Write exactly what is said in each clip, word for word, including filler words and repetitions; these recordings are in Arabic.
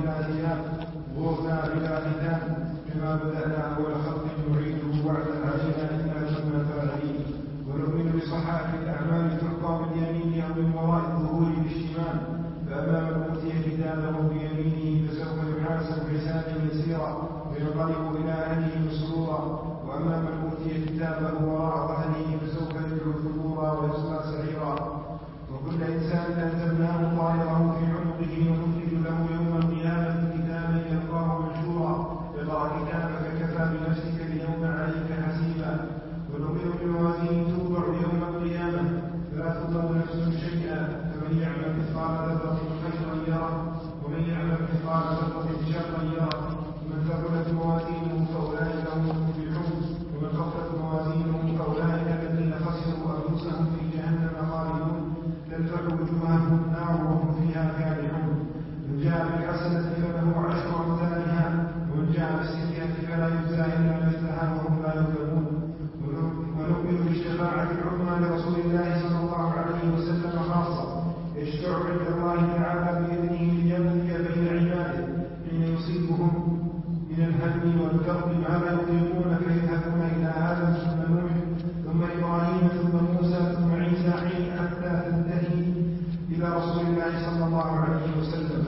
بلا هيام وغرنا بلا هدام كما بدأنا أول خلق نعيده وعدا علينا إنا كنا فاعلين. ونؤمن بصحائف الأعمال تلقى باليمين أو من وراء الظهور بالشمال. فأما من أوتي كتابه بيمينه فسوف يحاسب حسابا يسيرا وينقلب إلى أهله مسرورا. وأما من أوتي كتابه وراء ظهره فسوف يدعو ثبورا ويصلى سعيرا. وكل إنسان ألزمناه طائره في عنقه ونخرج له يوم القيامة كتابا يلقاه منشورا اقرأ كتابك كفى بنفسك اليوم عليك حسيبا. ونؤمن بموازين توضع يوم القيامة فلا تظلم نفس شيئا فمن يعمل مثقال ذرة خيرا يره ومن يعمل مثقال ذرة شرا يره. ومن ثقلت موازينه فأولئك هم المفلحون ومن خفت موازينه فأولئك الذين خسروا أنفسهم في جهنم خالدون تلفح وجوههم النار وهم فيها كالحون. من جاء بالحسنة فله عشر أمثالها ومن جاء بالسيئة فلا يجزى إلا مثلها وهم لا يظلمون. ونؤمن بالشفاعة العظمى لرسول الله صلى الله عليه وسلم خاصة يشفع عند الله تعالى بإذنه ليقضي بين عباده حين يصيبهم من الهم والكرب ما لا يطيقون فيذهبون إلى آدم ثم نوح ثم إبراهيم ثم موسى ثم عيسى حين حتى تنتهي إلى رسول الله صلى الله عليه وسلم.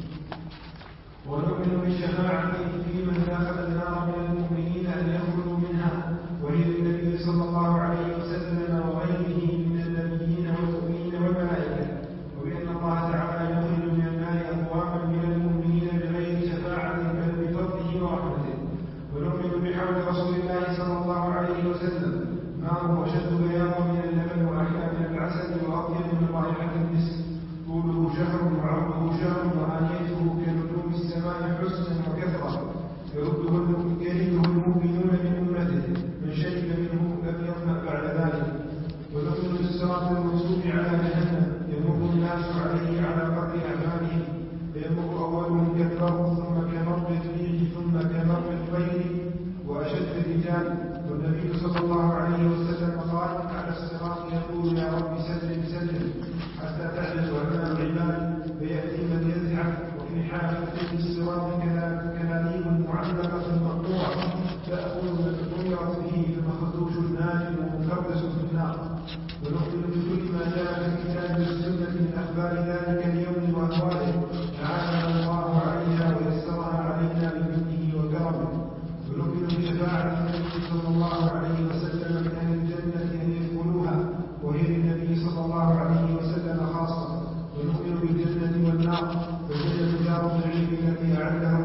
ونؤمن بالشفاعة في من دخل النار من المؤمنين أن يخرجوا منها وهي النبي صلى الله عليه وسلم وغيره من النبيين والمؤمنين والملائكة. وبأن الله تعالى يخرج من النار أقواما من المؤمنين بغير شفاعة بل بفضله ورحمته. ونؤمن بحول رسول الله صلى الله عليه وسلم ما هو أشد بياضا من اللبن وأحلى من العسل وأطيب من رائحة المسك طوله شهر وعرضه شهر وآنيته كنجوم السماء حسنا وكثرة يرده المؤمنون من أمته من شرب منه لم يظمأ بعد ذلك. ونؤمن بالصراط المنصوب على جهنم يمر الناس عليه على قدر أعمالهم فيمر أولهم كالبرق ثم كمر الريح ثم كمر الطير وأشد الرجال. والنبي صلى الله عليه وسلم قال على الصراط يقول يا رب سلم سلم حتى تعجز أمام العباد فيأتي من يزحف وفي حافة الصراط كلاليب معلقة مقطوعة تأخذ من طيرت به فمخدوش النار ومكرس في النار. ونؤمن بكل ما جاء في الكتاب والسنة من أخبار ذلك اليوم وأهواله أعاننا الله عليها ويسرها علينا بمنه وكرمه. ونؤمن بشفاعة النبي صلى الله عليه وسلم من أهل الجنة أن يدخلوها وهي للنبي صلى الله عليه وسلم خاصة. ونؤمن بالجنة والنار فالجنة دار النعيم التي أعدها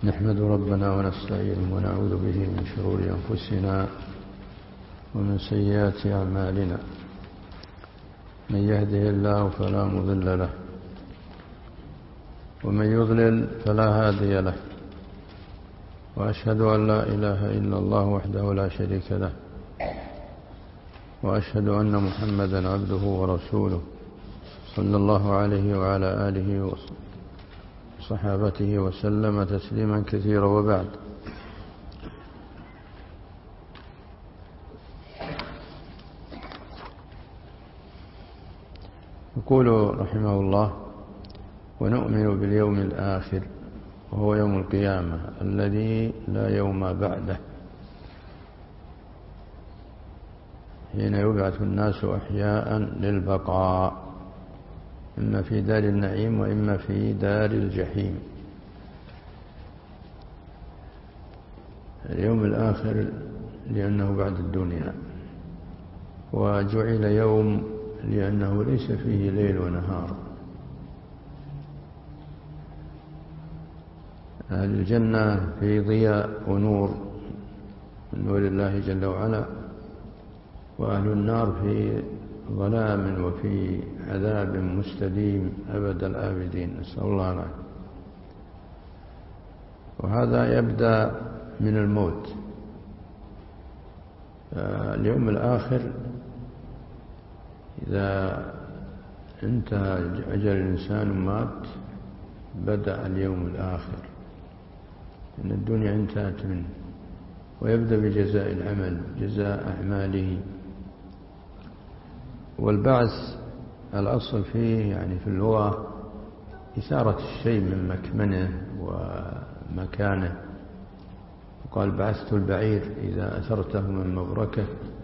نحمد ربنا ونستعينه ونعوذ به من شرور أنفسنا ومن سيئات أعمالنا. من يهده الله فلا مضل له ومن يضلل فلا هادي له، وأشهد أن لا إله إلا الله وحده لا شريك له، وأشهد أن محمدا عبده ورسوله صلى الله عليه وعلى آله وصحابته وسلم تسليما كثيرا. وبعد، يقول رحمه الله: ونؤمن باليوم الآخر وهو يوم القيامة الذي لا يوم بعده، حين يبعث الناس أحياء للبقاء، إما في دار النعيم وإما في دار الجحيم. اليوم الآخر لأنه بعد الدنيا، وجعل يوم لأنه ليس فيه ليل ونهار. أهل الجنة في ضياء ونور من نور الله جل وعلا، وأهل النار في ظلام وفي عذاب مستديم أبد الآبدين، نسأل الله العافية. وهذا يبدأ من الموت. اليوم الآخر إذا انتهى أجل الإنسان ومات بدأ اليوم الآخر، إن الدنيا انتهت منه، ويبدأ بجزاء العمل، جزاء أعماله. والبعث الأصل فيه يعني في اللغة إثارة الشيء من مكمنه ومكانه. وقال: بعثت البعير إذا أثرته من مبركه.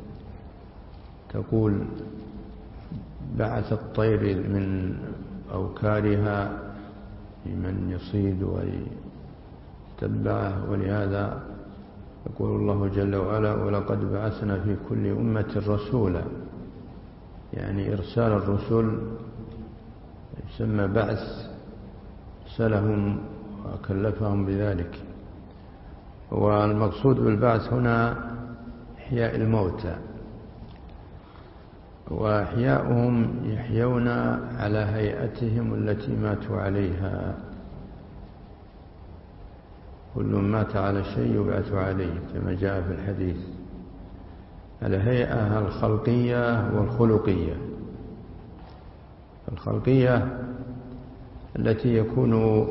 تقول: بعث الطير من أوكارها لمن يصيد ويتبعه. ولهذا يقول الله جل وعلا: ولقد بعثنا في كل أمة رسولا، يعني إرسال الرسل يسمى بعث، أرسلهم وكلفهم بذلك. والمقصود بالبعث هنا إحياء الموتى، وإحياؤهم يحيون على هيئتهم التي ماتوا عليها. كل مات على شيء يبعث عليه، كما جاء في الحديث، الهيئة الخلقية والخلقية. الخلقية التي يكون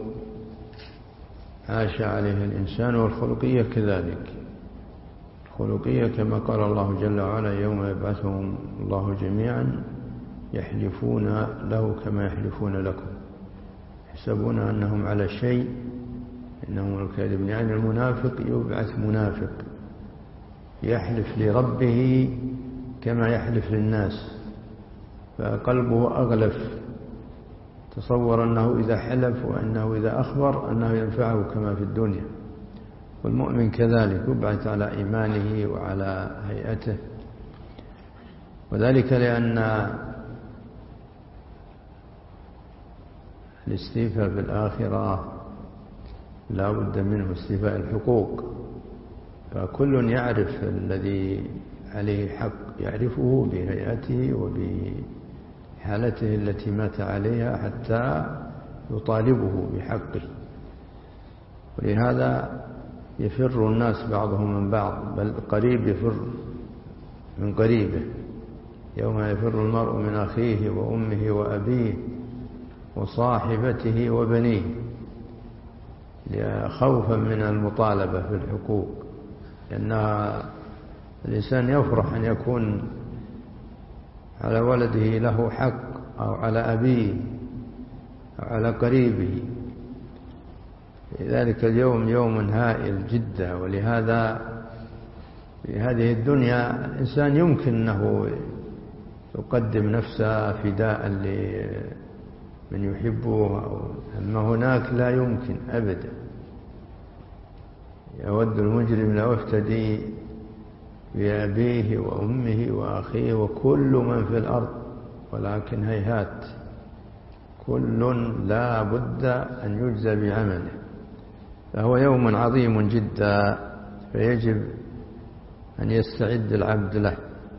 عاش عليها الإنسان، والخلقية كذلك. الخلقية كما قال الله جل وعلا: يوم يبعثهم الله جميعا يحلفون له كما يحلفون لكم يحسبون أنهم على شيء إنهم الكاذبون. يعني المنافق يبعث منافق يحلف لربه كما يحلف للناس، فقلبه أغلف، تصور أنه إذا حلف وأنه إذا أخبر أنه ينفعه كما في الدنيا. والمؤمن كذلك يبعث على إيمانه وعلى هيئته. وذلك لأن الاستيفاء في الآخرة لا بد منه، استيفاء الحقوق. فكل يعرف الذي عليه حق، يعرفه بهيئته وبحالته التي مات عليها حتى يطالبه بحقه. ولهذا يفر الناس بعضهم من بعض، بل قريب يفر من قريبه. يوم يفر المرء من أخيه وأمه وأبيه وصاحبته وبنيه، خوفا من المطالبة في الحقوق. لأن الإنسان يفرح أن يكون على ولده له حق، أو على أبيه أو على قريبه. ذلك اليوم يوم هائل جدا. ولهذا في هذه الدنيا الإنسان يمكن أنه يقدم نفسه فداء لمن يحبه، أما هناك لا يمكن أبدا. يود المجرم لو افتدي بأبيه وأمه وأخيه وكل من في الأرض، ولكن هيهات، كل لا بد أن يجزى بعمله. فهو يوم عظيم جدا، فيجب أن يستعد العبد له.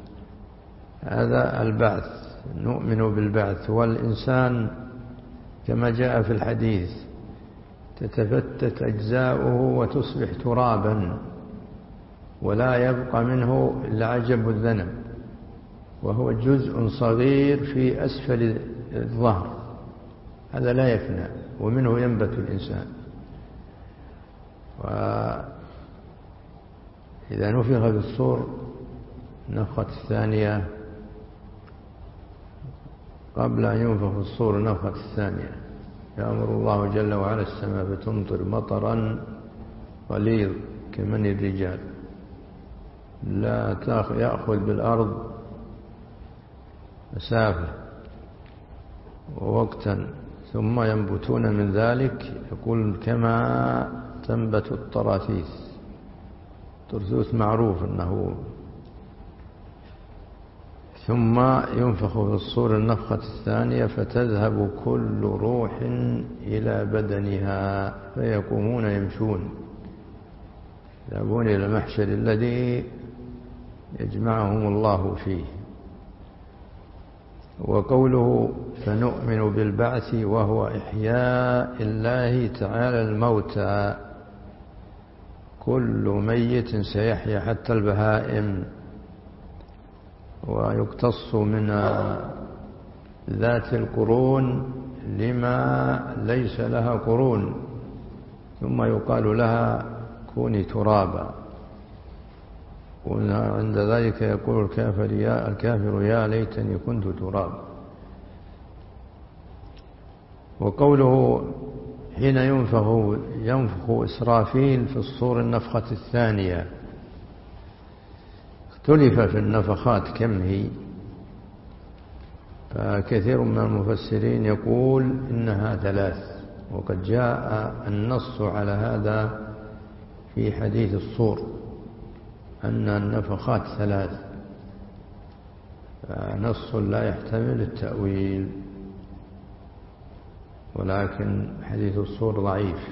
هذا البعث، نؤمن بالبعث. والإنسان كما جاء في الحديث تتفتت أجزاؤه وتصبح ترابا، ولا يبقى منه إلا عجب الذنب، وهو جزء صغير في أسفل الظهر، هذا لا يفنى، ومنه ينبت الإنسان. وإذا نفخ في الصور النفخة الثانية، قبل أن ينفخ في الصور النفخة الثانية، يأمر الله جل وعلا السماء فتمطر مطرا غليظ كمن الرجال، لا يأخذ بالأرض مسافة ووقتا، ثم ينبتون من ذلك، يقول كما تنبت الطراثيث. الطرثوث معروف أنه. ثم ينفخ في الصور النفخة الثانية فتذهب كل روح إلى بدنها، فيقومون يمشون، يذهبون إلى المحشر الذي يجمعهم الله فيه. وقوله فنؤمن بالبعث وهو إحياء الله تعالى الموتى، كل ميت سيحيا حتى البهائم، ويقتص من ذات القرون لما ليس لها قرون، ثم يقال لها كوني ترابا، وعند ذلك يقول الكافر يا, الكافر يا ليتني كنت ترابا. وقوله حين ينفخ ينفخ إسرافيل في الصور النفخة الثانية، اختلف في النفخات كم هي، فكثير من المفسرين يقول إنها ثلاث، وقد جاء النص على هذا في حديث الصور أن النفخات ثلاث، نص لا يحتمل التأويل، ولكن حديث الصور ضعيف،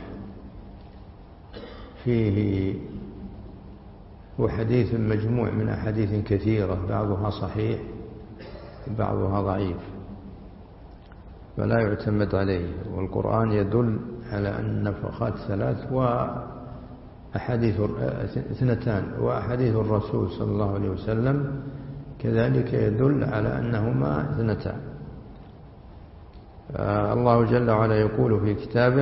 فيه وحديث مجموع من أحاديث كثيرة، بعضها صحيح وبعضها ضعيف، فلا يعتمد عليه. والقرآن يدل على أن النفخات ثلاث، وأحاديث اثنتان، وأحاديث الرسول صلى الله عليه وسلم كذلك يدل على أنهما اثنتان. الله جل وعلا يقول في كتابه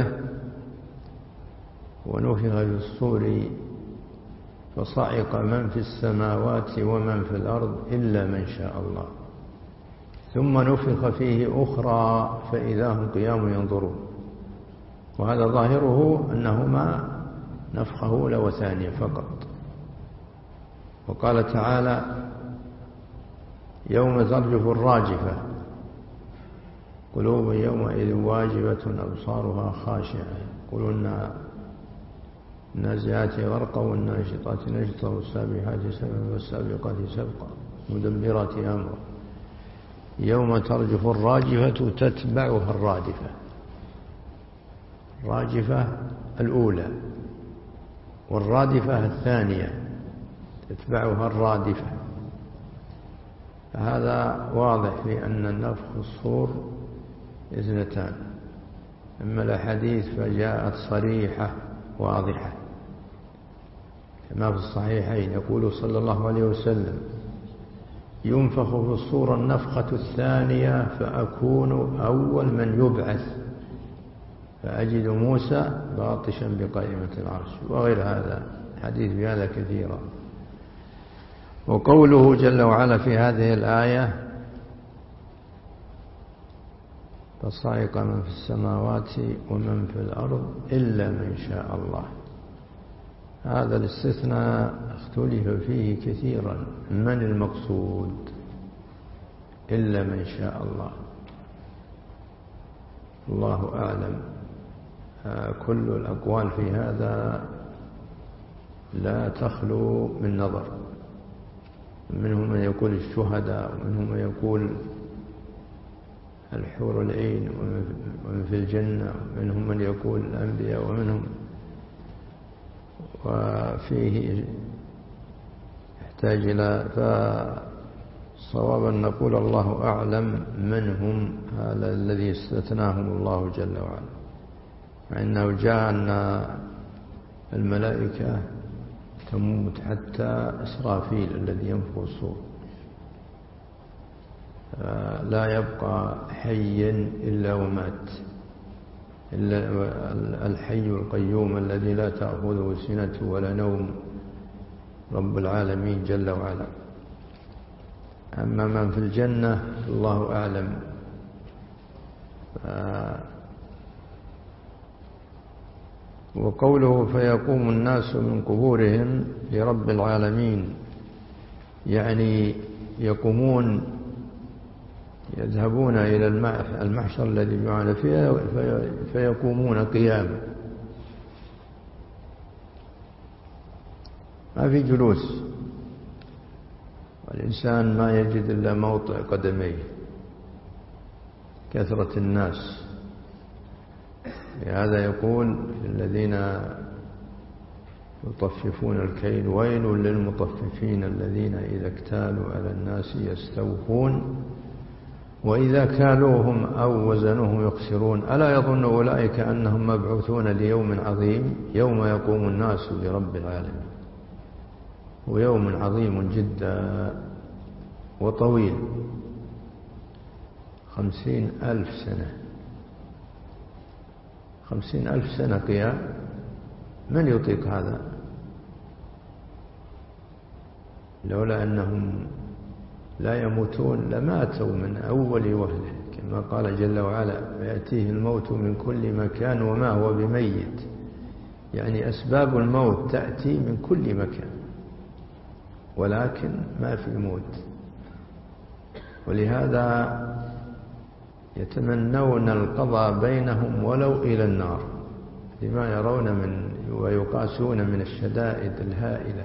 ونفخ في الصور فصعق من في السماوات ومن في الأرض إلا من شاء الله، ثم نفخ فيه أخرى فإذا هم قيام ينظرون. وهذا ظاهره أنهما نفخة أولى وثانية فقط. وقال تعالى يوم ترجف الراجفة قلوب يومئذ واجبة أبصارها خاشعة، يقولون النازعات غرقا والناشطات نشطا والسابحات سبحا والسابقات سبقا مدبرات أمرا. يوم ترجف الراجفة تتبعها الرادفة، الراجفة الأولى، والرادفة الثانية تتبعها الرادفة. فهذا واضح في أن النفخ الصور اثنتان، أما الأحاديث فجاءت صريحة واضحة كما في الصحيحين، يقول صلى الله عليه وسلم ينفخ في الصور النفخة الثانية فأكون أول من يبعث فأجد موسى باطشا بقائمة العرش، وغير هذا حديث بهذا كثيرا. وقوله جل وعلا في هذه الآية فصعق من في السماوات ومن في الأرض إلا من شاء الله، هذا الاستثناء اختلف فيه كثيرا، من المقصود إلا من شاء الله، الله أعلم. كل الأقوال في هذا لا تخلو من نظر، منهم من يقول الشهداء، ومنهم من يقول الحور العين ومن في الجنة، ومنهم من يقول الأنبياء، ومنهم وفيه يحتاج إلى فالصواب أن نقول الله أعلم من هم هذا الذي استثناهم الله جل وعلا، مع أنه جاء أن الملائكة تموت حتى إسرافيل الذي ينفخ الصور لا يبقى حي إلا ومات، إلا الحي القيوم الذي لا تأخذه سنة ولا نوم رب العالمين جل وعلا. أما من في الجنة الله أعلم. وقوله فيقوم الناس من قبورهم لرب العالمين، يعني يقومون يذهبون إلى المحشر الذي يجمعون فيه فيقومون قياما، ما في جلوس، والإنسان ما يجد إلا موطئ قدميه كثرة الناس. لهذا يقول الذين يطففون الكيل ويل للمطففين الذين إذا اكتالوا على الناس يستوفون وإذا كالوهم أو وزنوهم يخسرون ألا يظن أولئك أنهم مبعوثون ليوم عظيم يوم يقوم الناس لرب العالمين. ويوم عظيم جدا وطويل، خمسين ألف سنة خمسين ألف سنة قيام، من يطيق هذا؟ لولا أنهم لا يموتون لماتوا من أول وهلة، كما قال جل وعلا ويأتيه الموت من كل مكان وما هو بميت، يعني أسباب الموت تأتي من كل مكان ولكن ما في موت. ولهذا يتمنون القضاء بينهم ولو إلى النار لما يرون من ويقاسون من الشدائد الهائلة.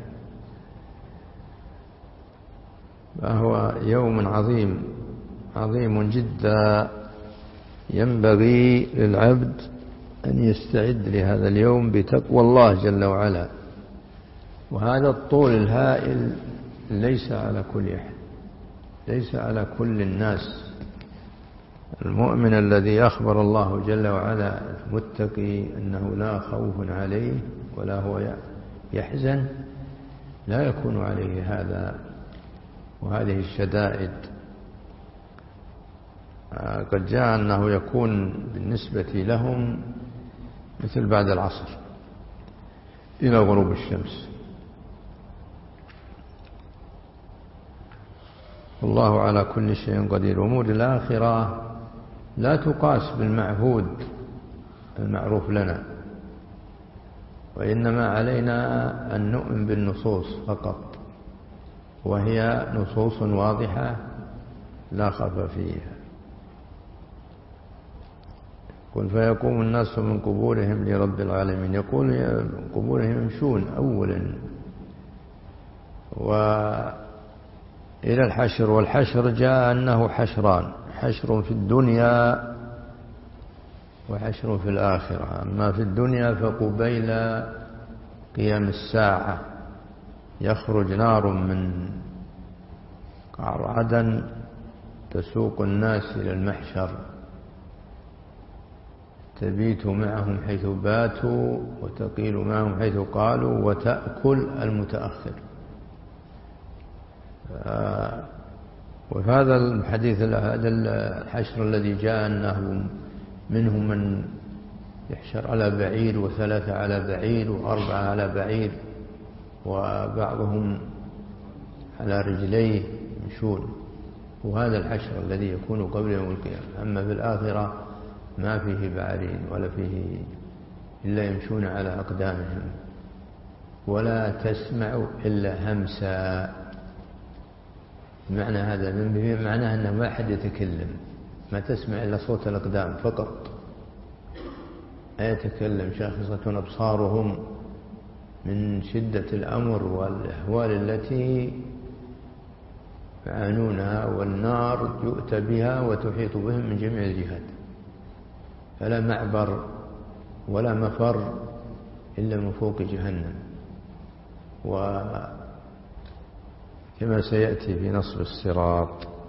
فهو يوم عظيم عظيم جدا، ينبغي للعبد أن يستعد لهذا اليوم بتقوى الله جل وعلا. وهذا الطول الهائل ليس على كل أحد، ليس على كل الناس. المؤمن الذي أخبر الله جل وعلا المتقي أنه لا خوف عليه ولا هو يحزن لا يكون عليه هذا وهذه الشدائد. قد جاء أنه يكون بالنسبة لهم مثل بعد العصر إلى غروب الشمس. والله على كل شيء قدير. أمور الآخرة لا تقاس بالمعهود المعروف لنا، وإنما علينا أن نؤمن بالنصوص فقط، وهي نصوص واضحة لا خفى فيها. قل فيقوم الناس من قبورهم لرب العالمين، يقول من قبورهم يمشون أولا وإلى الحشر. والحشر جاء أنه حشران، حشر في الدنيا وحشر في الآخرة. أما في الدنيا فقبيل قيام الساعة يخرج نار من قعر عدن تسوق الناس إلى المحشر، تبيت معهم حيث باتوا وتقيل معهم حيث قالوا وتأكل المتأخر. وفي هذا الحديث هذا الحشر الذي جاء أنه منهم من يحشر على بعير وثلاثة على بعير وأربعة على بعير وبعضهم على رجليه يمشون، وهذا الحشر الذي يكون قبل يوم القيامة. أما في الآخرة ما فيه بعيرين ولا فيه إلا يمشون على أقدامهم، ولا تسمع إلا همسا. معنى هذا من معناه أنه ما أحد يتكلم، ما تسمع إلا صوت الأقدام فقط، لا يتكلم. شاخصة أبصارهم من شدة الأمر والأهوال التي يعانونها، والنار يؤتى بها وتحيط بهم من جميع الجهات، فلا معبر ولا مفر إلا من فوق جهنم. وكما سيأتي في نصب الصراط.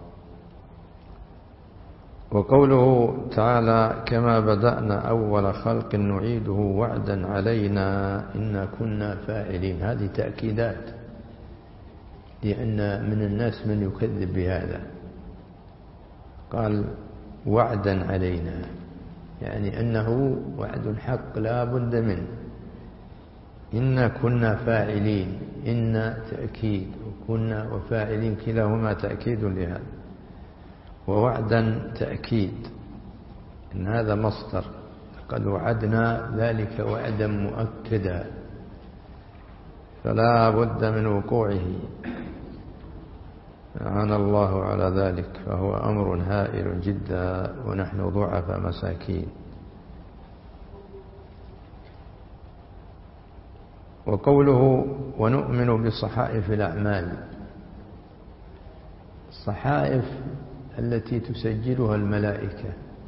وقوله تعالى كما بدأنا أول خلق نعيده وعدا علينا إنا كنا فاعلين، هذه تأكيدات، لأن من الناس من يكذب بهذا. قال وعدا علينا، يعني أنه وعد حق لا بد منه. إنا كنا فاعلين، إن تأكيد، وكنا وفاعلين كلاهما تأكيد لهذا، ووعدا تأكيد، إن هذا مصدر، قد وعدنا ذلك وعدا مؤكدا فلا بد من وقوعه، أعان الله على ذلك، فهو أمر هائل جدا ونحن ضعف مساكين. وقوله ونؤمن بصحائف الأعمال، الصحائف التي تسجلها الملائكة،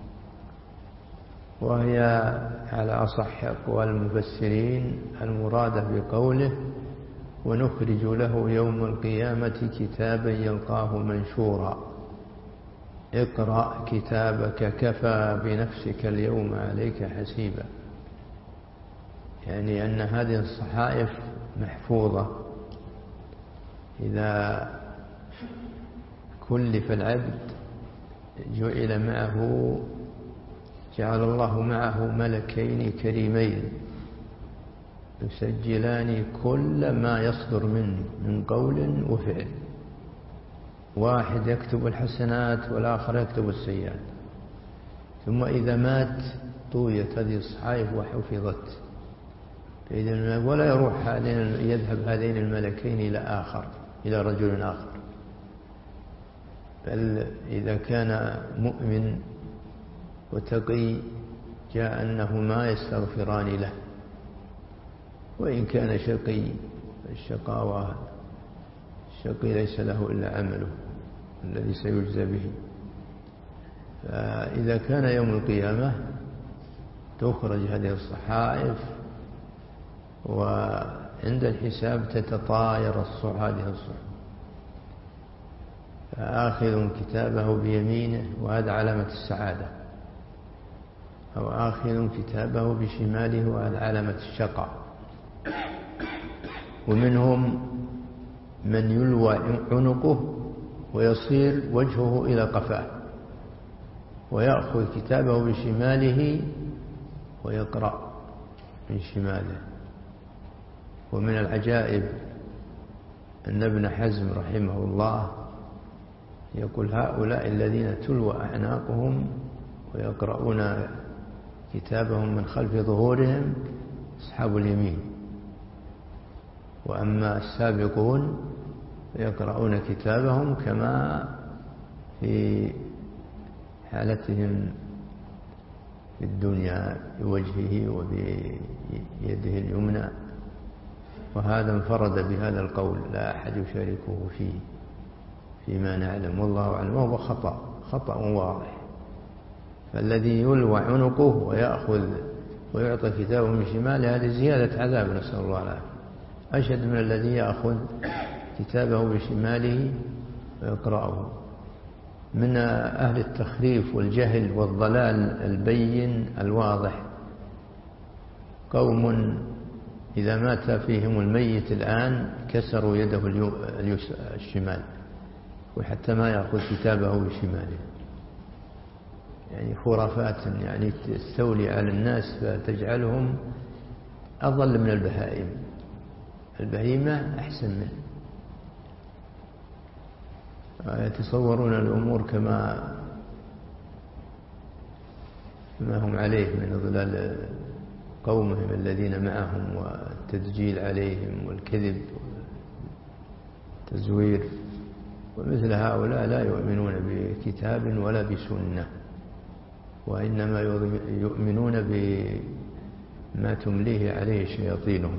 وهي على أصح أقوال المفسرين المرادة بقوله ونخرج له يوم القيامة كتابا يلقاه منشورا اقرأ كتابك كفى بنفسك اليوم عليك حسيبا، يعني أن هذه الصحائف محفوظة، إذا كلف العبد جعل معه جعل الله معه ملكين كريمين يسجلان كل ما يصدر منه من قول وفعل، واحد يكتب الحسنات والآخر يكتب السيئات، ثم إذا مات طويت هذه الصحائف وحفظت، ولا يروح هذين يذهب هذين الملكين إلى آخر إلى رجل آخر، بل إذا كان مؤمن وتقي جاء أنهما يستغفران له، وإن كان شقي الشقاوة الشقي ليس له إلا عمله الذي سيجزى به. فإذا كان يوم القيامة تخرج هذه الصحائف، وعند الحساب تتطاير هذه الصحف، فآخذ كتابه بيمينه وهذا علامة السعادة، أو آخذ كتابه بشماله وهذا علامة الشقاء. ومنهم من يلوى عنقه ويصير وجهه إلى قفاه ويأخذ كتابه بشماله ويقرأ من شماله. ومن العجائب أن ابن حزم رحمه الله يقول هؤلاء الذين تلوى أعناقهم ويقرؤون كتابهم من خلف ظهورهم أصحاب اليمين، وأما السابقون يقرؤون كتابهم كما في حالتهم في الدنيا بوجهه وبيده اليمنى، وهذا انفرد بهذا القول لا أحد يشاركه فيه فيما نعلم، والله أعلم، وهو خطأ خطأ واضح. فالذي يلوى عنقه ويأخذ ويعطى كتابه من شماله هذه زيادة عذاب، نسأل الله العافية، أشد من الذي يأخذ كتابه بشماله ويقرأه. من أهل التخريف والجهل والضلال البين الواضح قوم إذا مات فيهم الميت الآن كسروا يده الشمال وحتى ما يأخذ كتابه بشماله، يعني خرافات يعني تستولي على الناس فتجعلهم أضل من البهائم. البهيمة أحسن منه، يتصورون الأمور كما ما هم عليه من ضلال قومهم الذين معهم والتدجيل عليهم والكذب والتزوير. ومثل هؤلاء لا يؤمنون بكتاب ولا بسنة، وإنما يؤمنون بما تمليه عليه شياطينهم،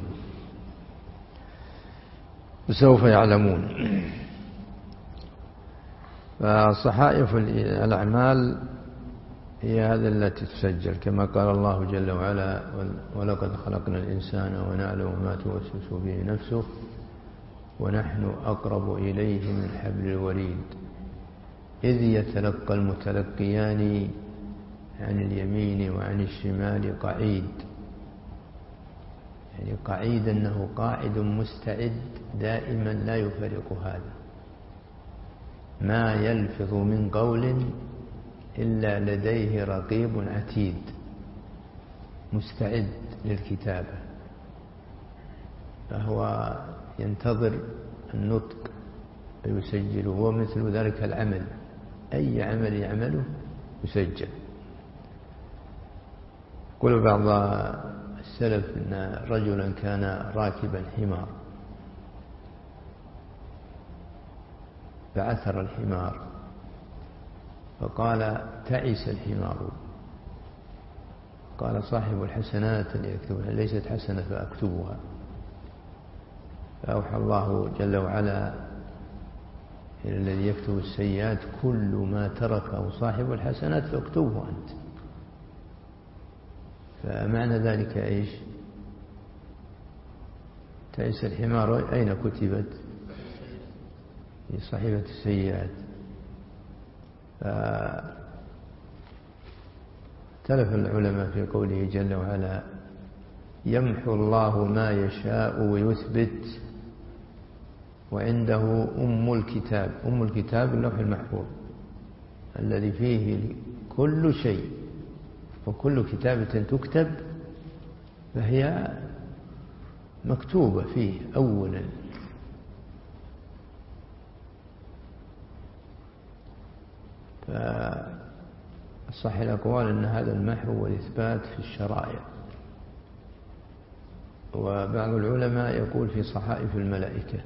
وسوف يعلمون. فصحائف الأعمال هي هذا التي تسجل كما قال الله جل وعلا ولقد خلقنا الإنسان ونعلم ما توسوس به نفسه ونحن أقرب إليه من حبل الوريد إذ يتلقى المتلقيان عن اليمين وعن الشمال قعيد، يعني قعيد أنه قاعد مستعد دائما لا يفرق هذا، ما يلفظ من قول إلا لديه رقيب عتيد مستعد للكتابة، فهو ينتظر النطق فيسجله. ومثل ذلك العمل، أي عمل يعمله يسجل. يقول بعض السلف أن رجلا كان راكبا حمار فعثر الحمار فقال تعس الحمار، قال صاحب الحسنات اللي يكتبها ليست حسنة فأكتبها، فأوحى الله جل وعلا إلى الذي يكتب السيئات كل ما تركه صاحب الحسنات فاكتبه أنت. فمعنى ذلك إيش؟ تعس الحمار أين كتبت؟ في صحيفة السيئات. فاختلف العلماء في قوله جل وعلا يمحو الله ما يشاء ويثبت وعنده أم الكتاب. أم الكتاب اللوح المحفوظ الذي فيه كل شيء، وكل كتابة تكتب فهي مكتوبة فيه أولا. فصح الأقوال أن هذا المحو والإثبات في الشرائع، وبعض العلماء يقول في صحائف الملائكة،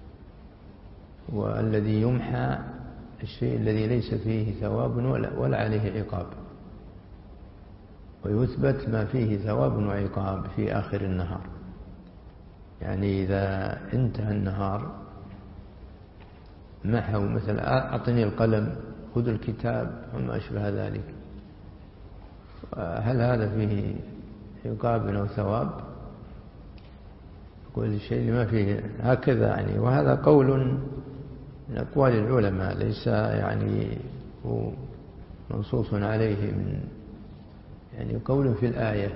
والذي يمحى الشيء الذي ليس فيه ثواب ولا, ولا عليه عقاب، ويثبت ما فيه ثواب وعقاب في آخر النهار. يعني إذا انتهى النهار محوا مثل أعطني القلم خذ الكتاب وما أشبه ذلك، هل هذا فيه عقاب أو ثواب؟ يقول الشيء ما فيه هكذا يعني. وهذا قول من أقوال العلماء ليس يعني منصوص عليه من يعني قول في الآية.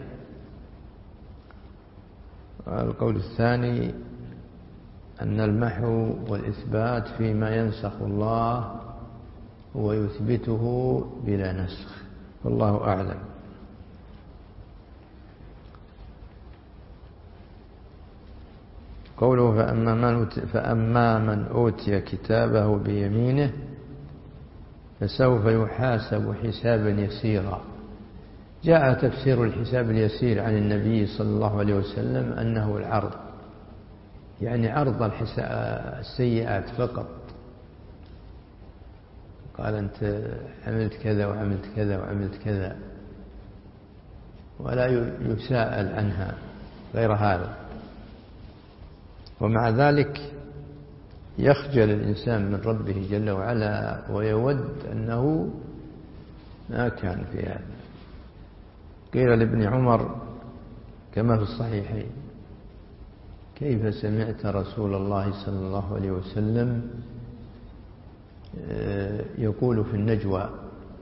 القول الثاني أن المحو والإثبات فيما ينسخ الله ويثبته بلا نسخ، والله أعلم. قوله فأما من, فأما من أوتي كتابه بيمينه فسوف يحاسب حسابا يسيرا. جاء تفسير الحساب اليسير عن النبي صلى الله عليه وسلم أنه العرض، يعني عرض السيئات فقط. قال أنت عملت كذا وعملت كذا وعملت كذا، ولا يساءل عنها غير هذا. ومع ذلك يخجل الإنسان من ربه جل وعلا ويود أنه ما كان في هذا. قيل لابن عمر كما في الصحيحين كيف سمعت رسول الله صلى الله عليه وسلم يقول في النجوى؟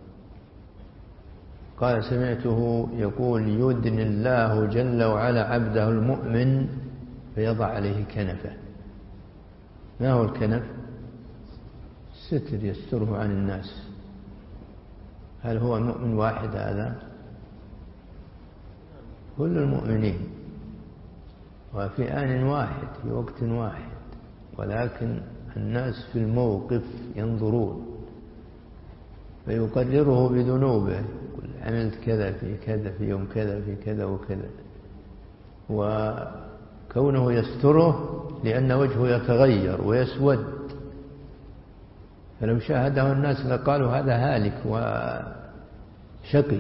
قال سمعته يقول يدني الله جل وعلا عبده المؤمن فيضع عليه كنفه. ما هو الكنف؟ ستر يستره عن الناس. هل هو مؤمن واحد هذا؟ كل المؤمنين وفي آن واحد في وقت واحد، ولكن الناس في الموقف ينظرون فيقرره بذنوبه، يقول عملت كذا في كذا في يوم كذا في كذا وكذا، وكونه يستره لأن وجهه يتغير ويسود، فلو شاهده الناس لقالوا هذا هالك وشقي.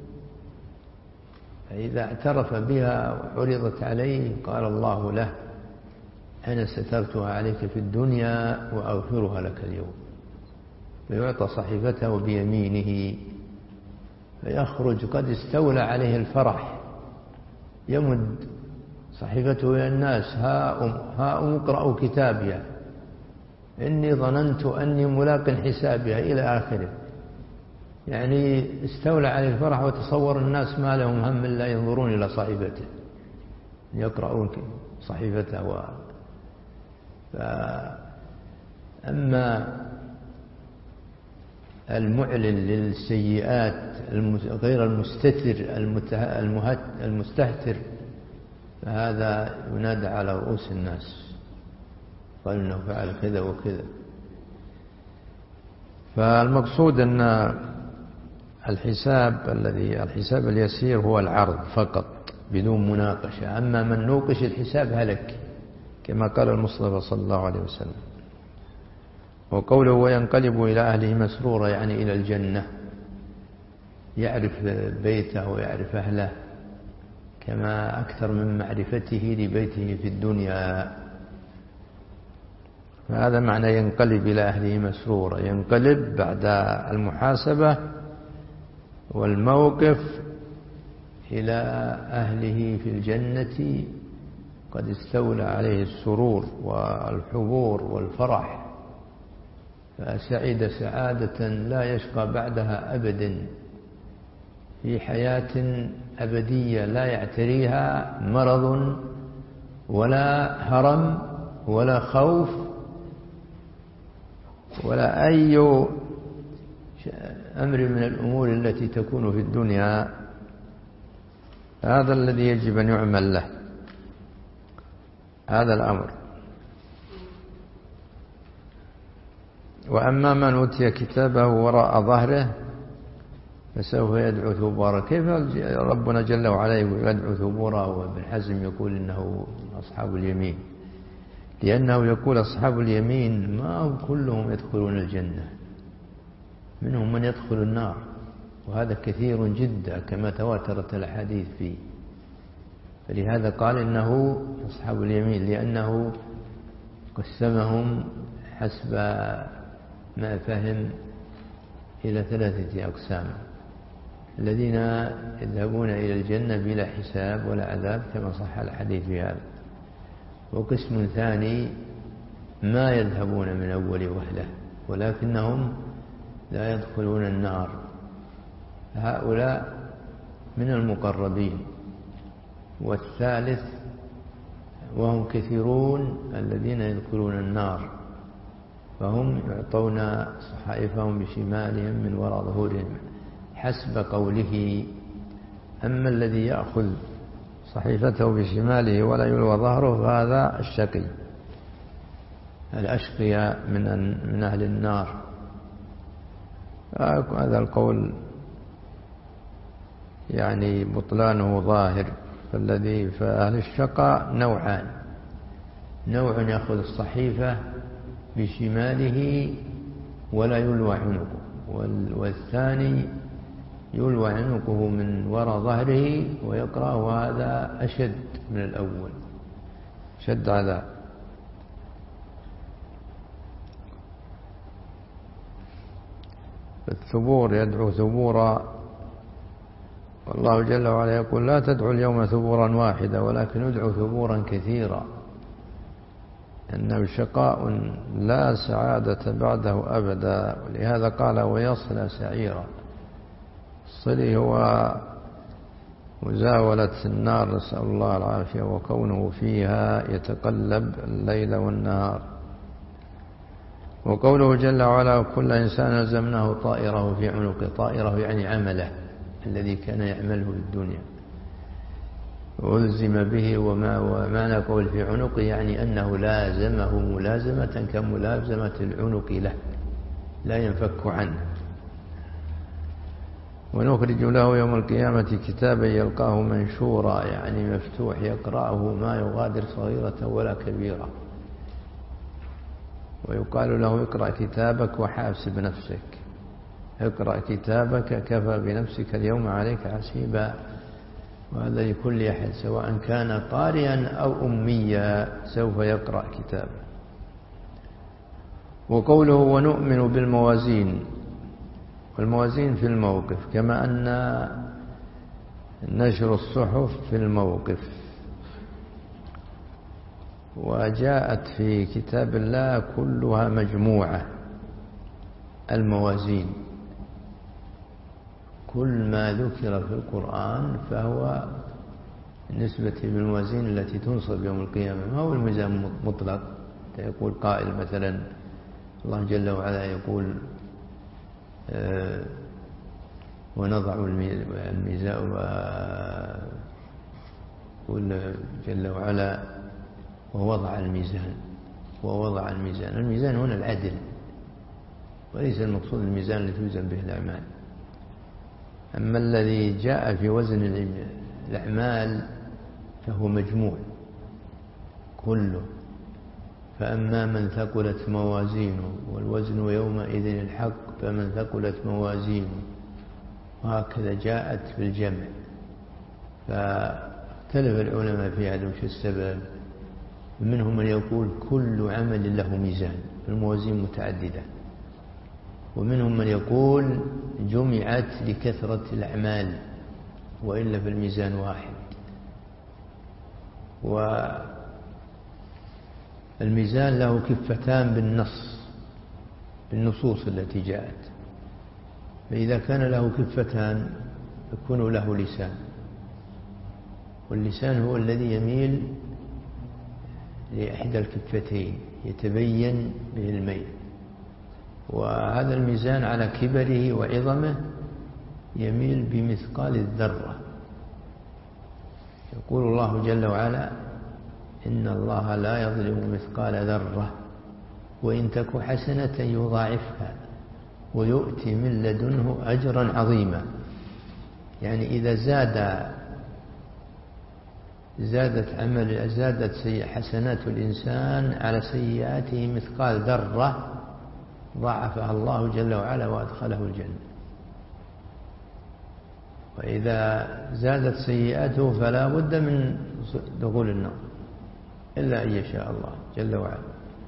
فإذا اعترف بها وعرضت عليه قال الله له أنا سترتها عليك في الدنيا وأغفرها لك اليوم، فيعطى صحيفته بيمينه فيخرج قد استولى عليه الفرح، يمد صحيفته إلى الناس: هاؤم هاؤم اقرأوا كتابي إني ظننت أني ملاق حسابها، إلى آخره. يعني استولى عليه الفرح، وتصور الناس ما لهم هم إلا ينظرون إلى صحيفته، يقرؤون صحيفته. و... أما المعلن للسيئات غير المستتر المستهتر فهذا ينادى على رؤوس الناس، قال إنه فعل كذا وكذا. فالمقصود أن الحساب الذي الحساب اليسير هو العرض فقط بدون مناقشة، أما من نوقش الحساب هلك، كما قال المصطفى صلى الله عليه وسلم. وقوله وينقلب إلى أهله مسرورا يعني إلى الجنة، يعرف بيته ويعرف أهله كما أكثر من معرفته لبيته في الدنيا. فهذا معنى ينقلب إلى أهله مسرورا، ينقلب بعد المحاسبة والموقف إلى أهله في الجنة قد استولى عليه السرور والحبور والفرح، فسعد سعادة لا يشقى بعدها أبدا، في حياة أبدية لا يعتريها مرض ولا هرم ولا خوف ولا أي أمر من الأمور التي تكون في الدنيا. هذا الذي يجب أن يعمل له، هذا الأمر. وأما من أوتي كتابه وراء ظهره فسوف يدعو ثبورا. كيف ربنا جل وعلا يدعو ثبورا وابن حزم يقول إنه أصحاب اليمين؟ لأنه يقول أصحاب اليمين ما هم كلهم يدخلون الجنة، منهم من يدخل النار، وهذا كثير جدا كما تواترت الأحاديث فيه. فلهذا قال إنه أصحاب اليمين، لأنه قسمهم حسب ما فهم إلى ثلاثة أقسام: الذين يذهبون إلى الجنة بلا حساب ولا عذاب كما صح الحديث في هذا، وقسم ثاني ما يذهبون من أول وهلة ولكنهم لا يدخلون النار، هؤلاء من المقربين. والثالث وهم كثيرون الذين يدخلون النار، فهم يعطون صحائفهم بشمالهم من وراء ظهورهم حسب قوله. أما الذي يأخذ صحيفته بشماله ولا يلوى ظهره فهذا الشقي، الأشقياء من من أهل النار. هذا القول يعني بطلانه ظاهر. فالذي فأهل الشقاء نوعان: نوع يأخذ الصحيفة بشماله ولا يلوى عنقه، والثاني يلوى عنقه من وراء ظهره ويقرأ، وهذا أشد من الأول، شد عذاب. الثبور يدعو ثبورا، والله جل وعلا يقول لا تدعوا اليوم ثبورا واحدا ولكن ادعوا ثبورا كثيرا، إنه شقاء لا سعادة بعده أبدا. ولهذا قال ويصلى سعيرا. الصلي هو مزاولة النار، نسأل الله العافية، وكونه فيها يتقلب الليل والنهار. وقوله جل وعلا كل إنسان ألزمناه طائره في عنقه، طائره يعني عمله الذي كان يعمله في الدنيا، ألزم به. وما ومعنى قول في عنقه يعني أنه لازمه ملازمة كملازمة العنق له، لا ينفك عنه. ونخرج له يوم القيامة كتابا يلقاه منشورا يعني مفتوح، يقرأه ما يغادر صغيرة ولا كبيرة. ويقال له اقرأ كتابك وحاسب نفسك، اقرأ كتابك كفى بنفسك اليوم عليك حسيبا. وهذا لكل أحد سواء كان قارئا أو أميا سوف يقرأ كتابه. وقوله ونؤمن بالموازين، الموازين في الموقف، كما أن نشر الصحف في الموقف. وجاءت في كتاب الله كلها مجموعة الموازين، كل ما ذكر في القرآن فهو بالنسبة للموازين التي تنصب يوم القيامة. ما هو الميزان مطلق يقول قائل مثلا الله جل وعلا يقول آه ونضع الميزان، ويقول جل وعلا ووضع الميزان ووضع الميزان. الميزان هنا العدل، وليس المقصود الميزان الذي توزن به الأعمال. أما الذي جاء في وزن الأعمال فهو مجموع كله. فأما من ثقلت موازينه والوزن يومئذ الحق فمن ثقلت موازينه، وهكذا جاءت في الجمع. فاختلف العلماء في هذا وش السبب. منهم من يقول كل عمل له ميزان، الموازين متعددة، ومنهم من يقول جمعت لكثرة الأعمال وإلا في الميزان واحد. والميزان له كفتان بالنص، بالنصوص التي جاءت. فإذا كان له كفتان يكون له لسان، واللسان هو الذي يميل لإحدى الكفتين يتبين به الميل. وهذا الميزان على كبره وعظمه يميل بمثقال الذرة. يقول الله جل وعلا إن الله لا يظلم مثقال ذرة وإن تك حسنة يضاعفها ويؤتي من لدنه أجرا عظيما. يعني إذا زاد زادت عمل زادت حسنات الإنسان على سيئاته مثقال ذرة ضاعفها الله جل وعلا وأدخله الجنة. وإذا زادت سيئاته فلا بد من دخول النار إلا أن يشاء الله جل وعلا.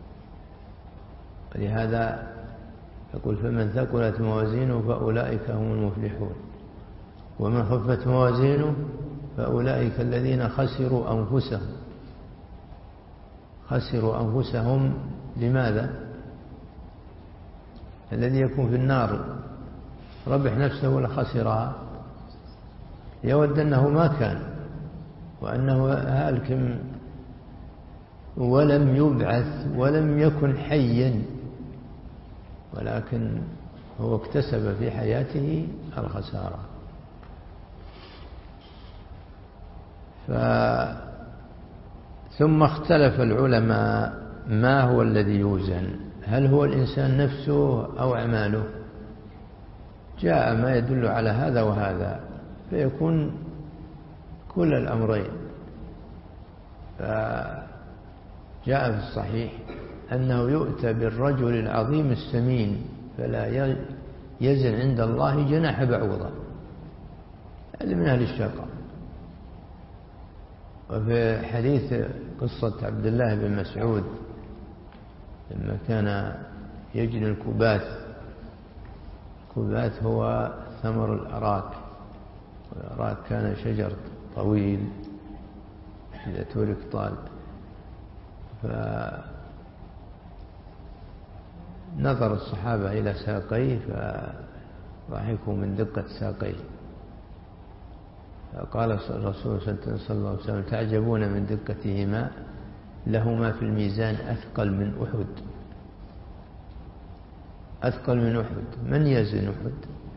ولهذا يقول فمن ثقلت موازينه فأولئك هم المفلحون ومن خفت موازينه فأولئك الذين خسروا أنفسهم. خسروا أنفسهم لماذا؟ الذي يكون في النار ربح نفسه ولا خسرها؟ يود أنه ما كان وأنه هالك ولم يبعث ولم يكن حيا، ولكن هو اكتسب في حياته الخسارة. ف... ثم اختلف العلماء ما هو الذي يوزن، هل هو الإنسان نفسه أو أعماله؟ جاء ما يدل على هذا وهذا، فيكون كل الأمرين. فجاء في الصحيح أنه يؤتى بالرجل العظيم السمين فلا يزن عند الله جناح بعوضة، هذا من أهل الشقاء. وفي حديث قصة عبد الله بن مسعود لما كان يجني الكباث، الكباث هو ثمر الأراك، والأراك كان شجر طويل إذا ترك طال. فنظر الصحابة إلى ساقيه فضحكوا من دقة ساقيه، فقال الرسول صلى الله عليه وسلم تعجبون من دقتهما، لهما في الميزان أثقل من أحد. أثقل من أحد، من يزن أحد؟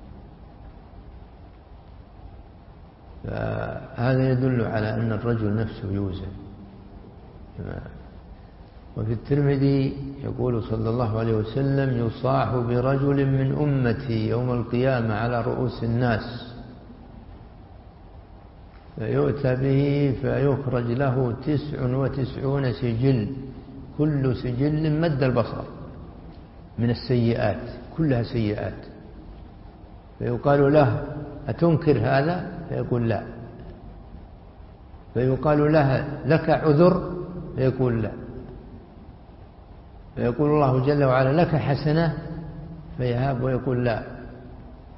فهذا يدل على أن الرجل نفسه يوزن. وفي الترمذي يقول صلى الله عليه وسلم يصاح برجل من أمتي يوم القيامة على رؤوس الناس فيؤتى به فيخرج له تسع وتسعون سجل، كل سجل مد البصر من السيئات، كلها سيئات. فيقال له أتنكر هذا؟ فيقول لا. فيقال له لك عذر؟ فيقول لا. فيقول الله جل وعلا لك حسنة؟ فيهاب ويقول لا.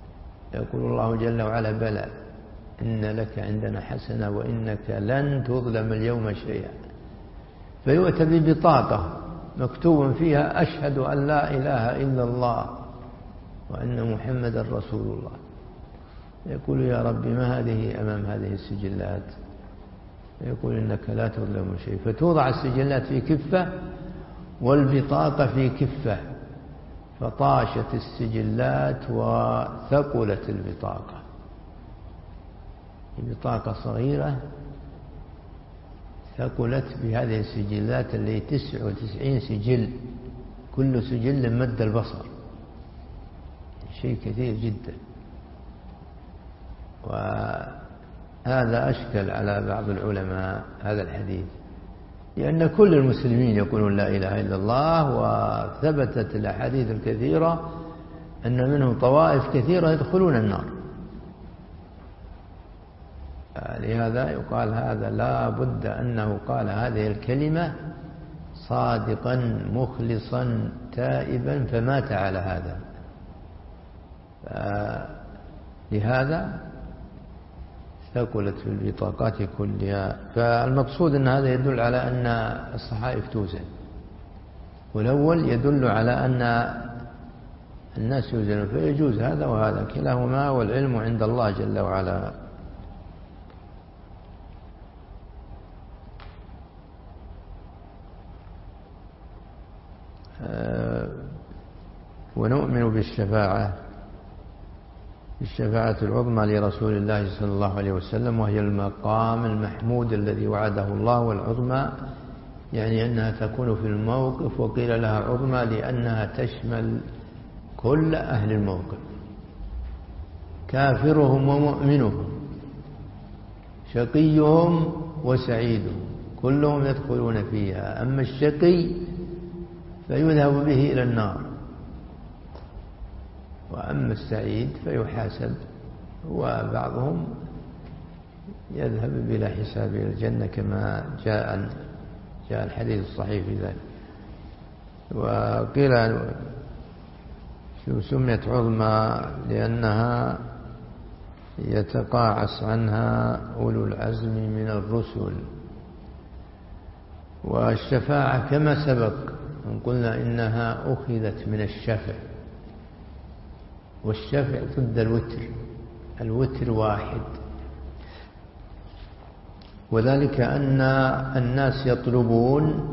يقول الله جل وعلا بلى إن لك عندنا حسنة وإنك لن تظلم اليوم شيئا، فيؤتى ببطاقة مكتوب فيها أشهد أن لا إله إلا الله وأن محمد رسول الله. يقول يا رب ما هذه أمام هذه السجلات؟ يقول إنك لا تظلم شيء، فتوضع السجلات في كفة والبطاقة في كفة، فطاشت السجلات وثقلت البطاقة. بطاقة صغيرة ثقلت بهذه السجلات اللي تسع وتسعين سجل، كل سجل مد البصر، شيء كثير جدا. وهذا أشكل على بعض العلماء هذا الحديث، لأن كل المسلمين يقولون لا إله إلا الله، وثبتت الأحاديث الكثيرة أن منهم طوائف كثيرة يدخلون النار. لهذا يقال هذا لا بد أنه قال هذه الكلمة صادقا مخلصا تائبا فمات على هذا. لهذا ثقلت في البطاقات كلها. فالمقصود أن هذا يدل على أن الصحائف توزن، والأول يدل على أن الناس يوزنون، فيجوز هذا وهذا كلاهما، والعلم عند الله جل وعلا. ونؤمن بالشفاعة الشفاعة العظمى لرسول الله صلى الله عليه وسلم، وهي المقام المحمود الذي وعده الله. والعظمى يعني أنها تكون في الموقف، وقيل لها عظمى لأنها تشمل كل أهل الموقف، كافرهم ومؤمنهم، شقيهم وسعيدهم، كلهم يدخلون فيها. أما الشقي فيذهب به إلى النار، وأما السعيد فيحاسب، وبعضهم يذهب بلا حساب إلى الجنة كما جاء جاء الحديث الصحيح في ذلك. وقيل سميت عظمى لأنها يتقاعس عنها أولو العزم من الرسل. والشفاعة كما سبق أن قلنا إنها أخذت من الشفع، والشفع ضد الوتر، الوتر واحد، وذلك أن الناس يطلبون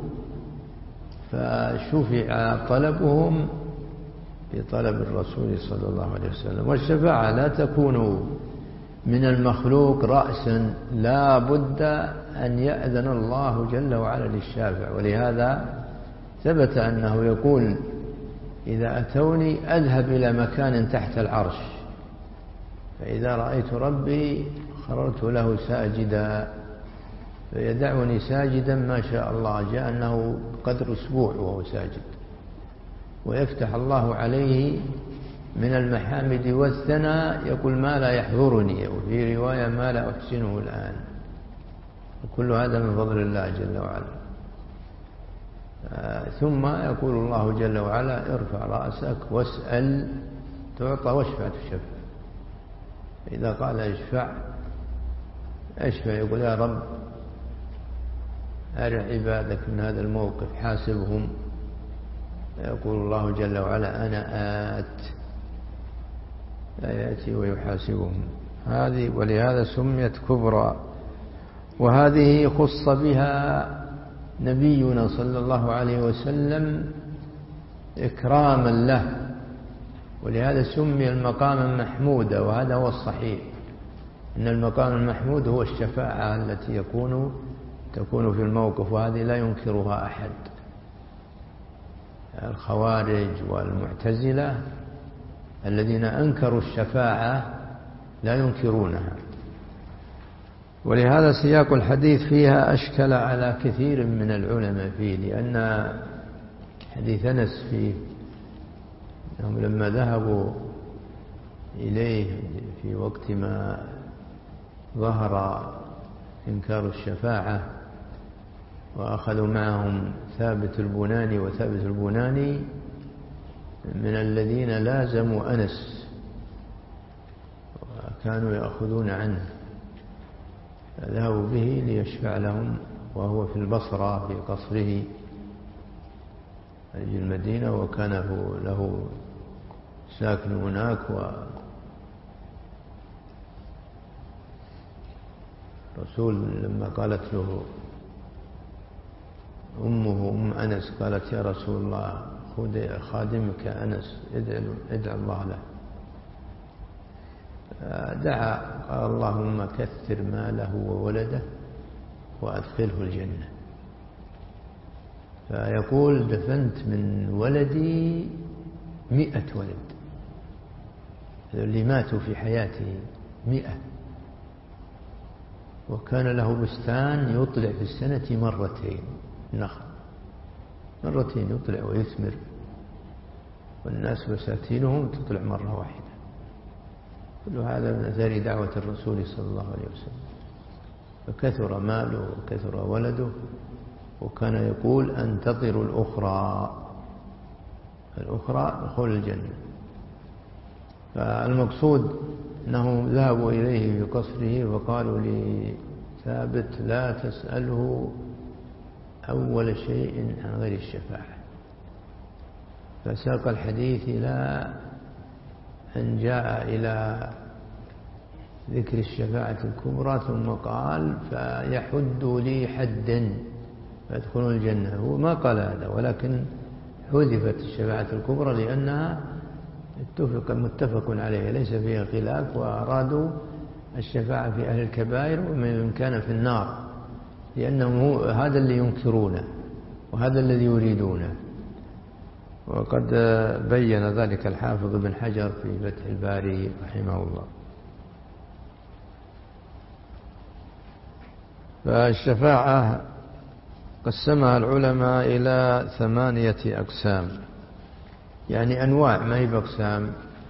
فشفع طلبهم بطلب الرسول صلى الله عليه وسلم. والشفاعة لا تكون من المخلوق رأسا، لا بد أن يأذن الله جل وعلا للشافع. ولهذا ثبت أنه يقول إذا أتوني أذهب إلى مكان تحت العرش، فإذا رأيت ربي خررت له ساجدا، فيدعني ساجدا ما شاء الله، جاء أنه قدر أسبوع وهو ساجد، ويفتح الله عليه من المحامد والثناء، يقول ما لا يحضرني، وفي رواية ما لا أحسنه الآن. وكل هذا من فضل الله جل وعلا. آه ثم يقول الله جل وعلا ارفع رأسك واسأل تعطى واشفع تشفع. إذا قال اشفع اشفع، يقول يا رب أرح عبادك من هذا الموقف، حاسبهم. يقول الله جل وعلا أنا آت، لا يأتي ويحاسبهم. هذه ولهذا سميت كبرى. وهذه خص بها نبينا صلى الله عليه وسلم إكراما له، ولهذا سمي المقام محمودا. وهذا هو الصحيح، إن المقام المحمود هو الشفاعة التي يكون تكون في الموقف، وهذه لا ينكرها أحد. الخوارج والمعتزلة الذين أنكروا الشفاعة لا ينكرونها. ولهذا سياق الحديث فيها أشكل على كثير من العلماء فيه، لأن حديث أنس فيه أنهم لما ذهبوا إليه في وقت ما ظهر إنكار الشفاعة، وأخذوا معهم ثابت البناني، وثابت البناني من الذين لازموا أنس كانوا يأخذون عنه، فذهبوا به ليشفع لهم وهو في البصرة في قصره في المدينة، وكان له ساكن هناك. والرسول لما قالت له أمه أم أنس قالت يا رسول الله خذ خادمك أنس ادعى الله له، دعا قال اللهم كثر ماله وولده وأدخله الجنة. فيقول دفنت من ولدي مئة ولد، اللي ماتوا في حياته مئة، وكان له بستان يطلع في السنة مرتين نخل، مرتين يطلع ويثمر، والناس بساتينهم تطلع مرة واحدة. كل هذا من أثار دعوة الرسول صلى الله عليه وسلم. فكثر ماله وكثر ولده، وكان يقول انتظروا الأخرى، الأخرى دخول الجنة. فالمقصود أنهم ذهبوا إليه في قصره فقالوا لثابت لا تسأله أول شيء عن غير الشفاعة. فساق الحديث إلى أن جاء إلى ذكر الشفاعة الكبرى ثم قال فيحد لي حدا فيدخلون الجنة. هو ما قال هذا، ولكن حذفت الشفاعة الكبرى لأنها اتفق متفق عليها ليس فيها خلاف، وأرادوا الشفاعة في أهل الكبائر ومن كان في النار، لأنه هذا اللي ينكرونه وهذا الذي يريدونه. وقد بين ذلك الحافظ ابن حجر في فتح الباري رحمه الله. فالشفاعة قسمها العلماء إلى ثمانية أقسام، يعني أنواع ما هي بأقسام،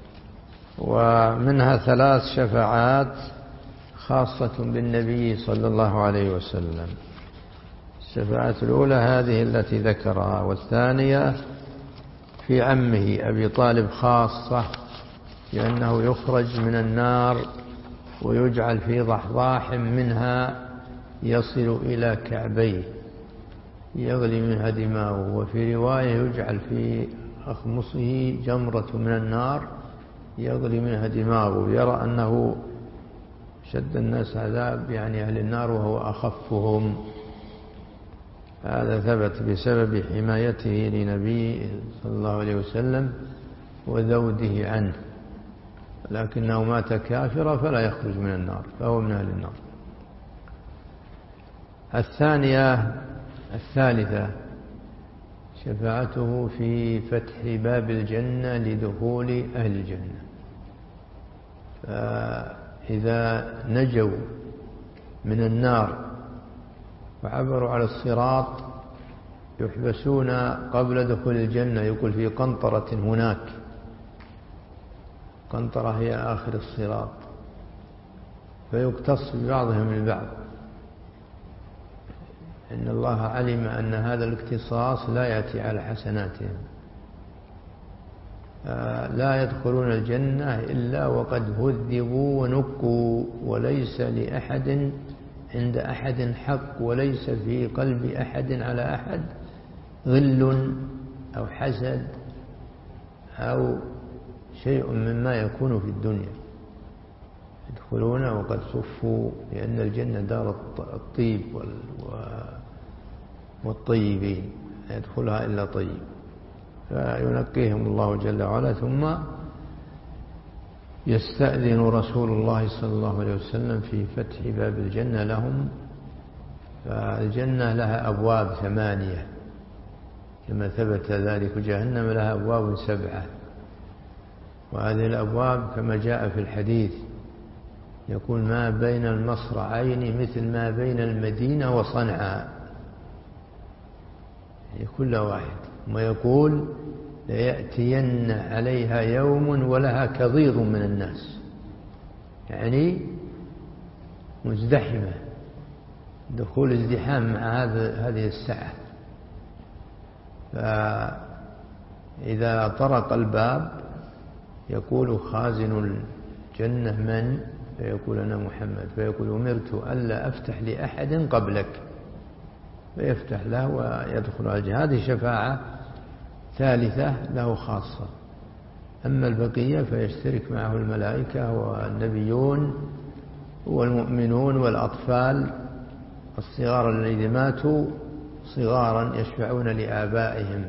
ومنها ثلاث شفاعات خاصة بالنبي صلى الله عليه وسلم. الشفاعة الأولى هذه التي ذكرها، والثانية في عمه أبي طالب خاصة، لأنه يخرج من النار ويجعل في ضحضاح منها يصل إلى كعبيه يغلي منها دماغه، وفي رواية يجعل في أخمصه جمرة من النار يغلي منها دماغه، يرى أنه شد الناس عذاب يعني أهل النار وهو أخفهم. هذا ثبت بسبب حمايته لنبيه صلى الله عليه وسلم وذوده عنه، لكنه مات كافرا فلا يخرج من النار، فهو من أهل النار. الثانية الثالثة شفاعته في فتح باب الجنة لدخول أهل الجنة. فإذا نجوا من النار وعبروا على الصراط يحبسون قبل دخول الجنة، يقول في قنطرة هناك، قنطرة هي آخر الصراط، فيقتص ببعضهم البعض. إن الله علم أن هذا الاقتصاص لا يأتي على حسناتهم، لا يدخلون الجنة إلا وقد هذبوا ونقوا، وليس لأحد عند أحد حق، وليس في قلب أحد على أحد غل أو حسد أو شيء مما يكون في الدنيا. يدخلون وقد صفوا، لأن الجنة دار الطيب والطيبين، لا يدخلها إلا طيب، فينقيهم الله جل وعلا. ثم يستأذن رسول الله صلى الله عليه وسلم في فتح باب الجنة لهم. فالجنة لها أبواب ثمانية كما ثبت ذلك، جهنم لها أبواب سبعة، وهذه الأبواب كما جاء في الحديث يقول ما بين المصرعين مثل ما بين المدينة وصنعاء، يعني كل واحد. ويقول ليأتين عليها يوم ولها كضيض من الناس، يعني مزدحمة، دخول ازدحام مع هذه الساعة. فإذا طرق الباب يقول خازن الجنة من؟ فيقول أنا محمد، فيقول أمرت ألا أفتح لأحد قبلك، فيفتح له ويدخل على الجنة. هذه شفاعة ثالثة له خاصة. أما البقية فيشترك معه الملائكة والنبيون والمؤمنون والأطفال الصغار الذين ماتوا صغارا يشفعون لآبائهم.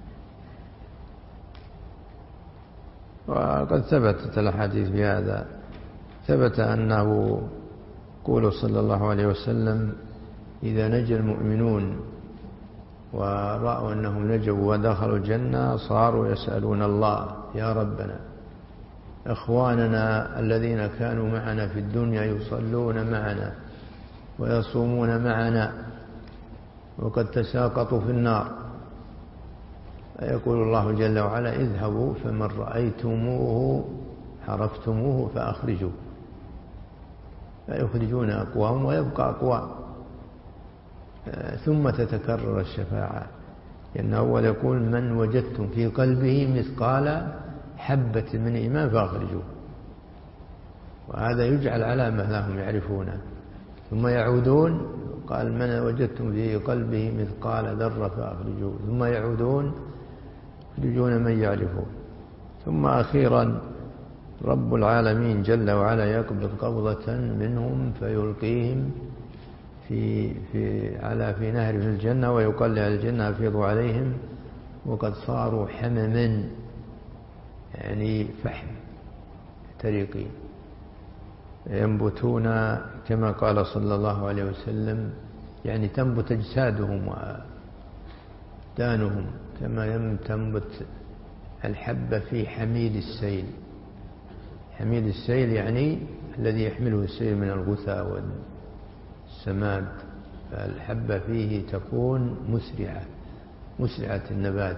وقد ثبتت الأحاديث بهذا. ثبت أنه يقول صلى الله عليه وسلم إذا نجى المؤمنون ورأوا أنهم نجوا ودخلوا الجنة صاروا يسألون الله يا ربنا إخواننا الذين كانوا معنا في الدنيا يصلون معنا ويصومون معنا وقد تساقطوا في النار، يقول الله جل وعلا اذهبوا فمن رأيتموه عرفتموه فأخرجوا، فيخرجون أقوام ويبقى أقوام. ثم تتكرر الشفاعة، لأن أول يقول من وجدتم في قلبه مثقال حبة من إيمان فأخرجوه، وهذا يجعل علامة لهم يعرفونه. ثم يعودون قال من وجدتم في قلبه مثقال ذرة فأخرجوه، ثم يعودون يخرجون من يعرفون. ثم أخيرا رب العالمين جل وعلا يقبض قبضة منهم فيلقيهم في في على في نهر في الجنة ويقال لأهل الجنة أفيضوا عليهم وقد صاروا حمما، يعني فحم تريقين، ينبتون كما قال صلى الله عليه وسلم، يعني تنبت أجسادهم وأبدانهم كما تنبت الحبة في حميل السيل. حميل السيل يعني الذي يحمله السيل من الغثاء والسماد، فالحبة فيه تكون مسرعة مسرعة النبات.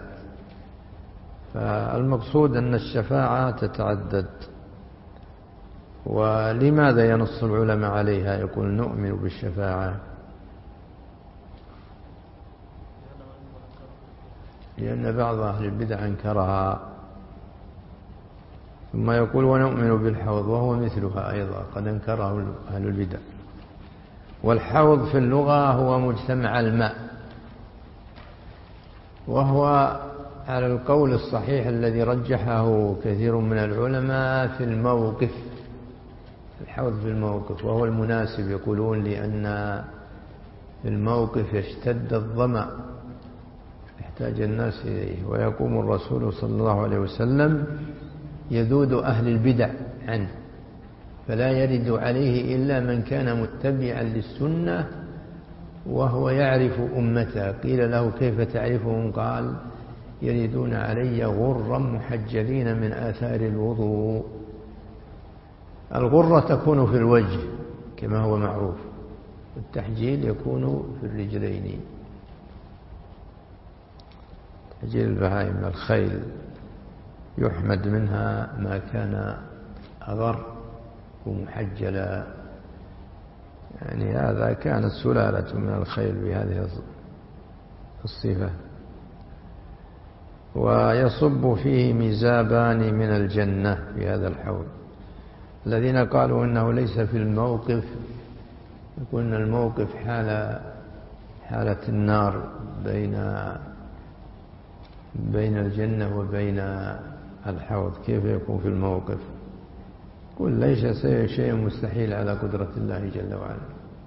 فالمقصود أن الشفاعة تتعدد. ولماذا ينص العلماء عليها؟ يقول نؤمن بالشفاعة لأن بعض أهل البدع أنكرها. ثم يقول ونؤمن بالحوض وهو مثلها أيضا قد أنكره أهل البدع. والحوض في اللغة هو مجتمع الماء، وهو على القول الصحيح الذي رجحه كثير من العلماء في الموقف، الحوض في الموقف وهو المناسب، يقولون لأن في الموقف يشتد الظمأ يحتاج الناس إليه، ويقوم الرسول صلى الله عليه وسلم يذود أهل البدع عنه، فلا يرد عليه إلا من كان متبعا للسنة وهو يعرف أمته. قيل له كيف تعرفهم؟ قال يردون علي غرا محجلين من آثار الوضوء. الغرة تكون في الوجه كما هو معروف، والتحجيل يكون في الرجلين. تحجيل البهائم من الخيل يحمد منها ما كان أغر ومحجلا، يعني هذا كانت سلالة من الخيل بهذه الصفة. ويصب فيه مزابان من الجنة في هذا الحوض. الذين قالوا إنه ليس في الموقف، يقولون الموقف حال حالة النار بين بين الجنة وبين الحوض، كيف يكون في الموقف؟ قل ليس شيء مستحيل على قدرة الله جل وعلا.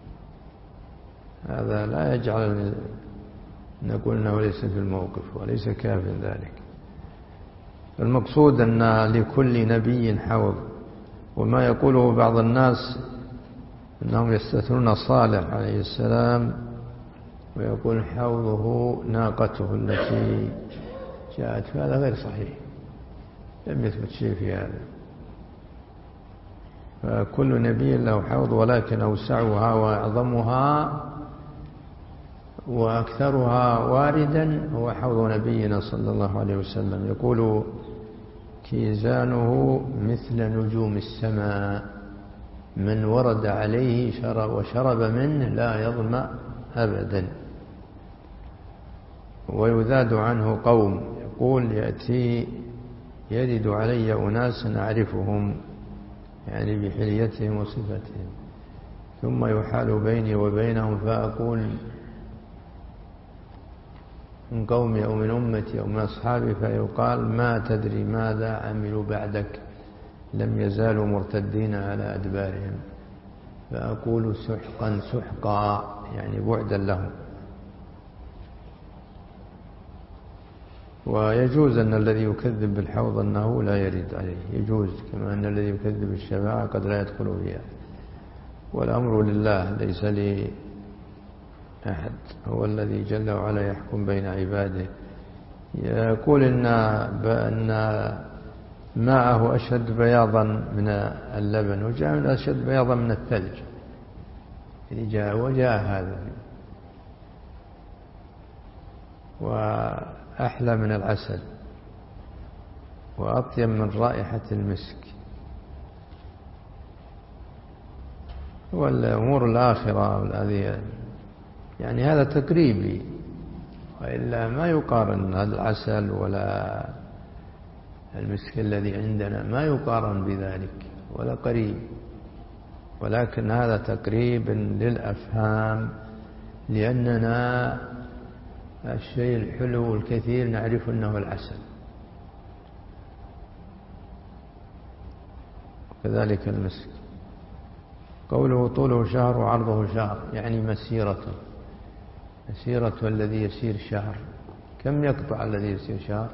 هذا لا يجعل نقول أنه ليس في الموقف، وليس كاف ذلك. المقصود أن لكل نبي حوض. وما يقوله بعض الناس أنهم يستثنون صالح عليه السلام ويقول حوضه ناقته التي جاءت، فهذا غير صحيح، لم يثبت شيء في هذا. فكل نبي له حوض، ولكن أوسعها وأعظمها وأكثرها واردا هو حوض نبينا صلى الله عليه وسلم. يقول كيزانه مثل نجوم السماء، من ورد عليه شرب وشرب منه لا يظمأ أبدا. ويذاد عنه قوم، يقول يأتي يرد علي أناس أعرفهم يعني بحليتهم وصفتهم، ثم يحال بيني وبينهم فأقول من قومي أو من أمتي أو من أصحابي، فيقال ما تدري ماذا عملوا بعدك، لم يزالوا مرتدين على أدبارهم، فأقول سحقا سحقا يعني بعدا لهم. ويجوز أن الذي يكذب بالحوض أنه لا يرد عليه، يجوز، كما أن الذي يكذب بالشفاعة قد لا يدخل فيها، والأمر لله ليس لي أحد، هو الذي جل وعلا يحكم بين عباده. يقول إن بأن ماءه أشد بياضا من اللبن، وجاء أشد بياضا من الثلج، جاء وجاء هذا، وأحلى من العسل، وأطيب من رائحة المسك. والأمور الآخرة والذي يعني هذا تقريبي، وإلا ما يقارن هذا العسل ولا المسك الذي عندنا، ما يقارن بذلك ولا قريب، ولكن هذا تقريب للأفهام، لأننا الشيء الحلو الكثير نعرف أنه العسل، وكذلك المسك. قوله طوله شهر وعرضه شهر يعني مسيرته، مسيرة الذي يسير شهر. كم يقطع الذي يسير شهر؟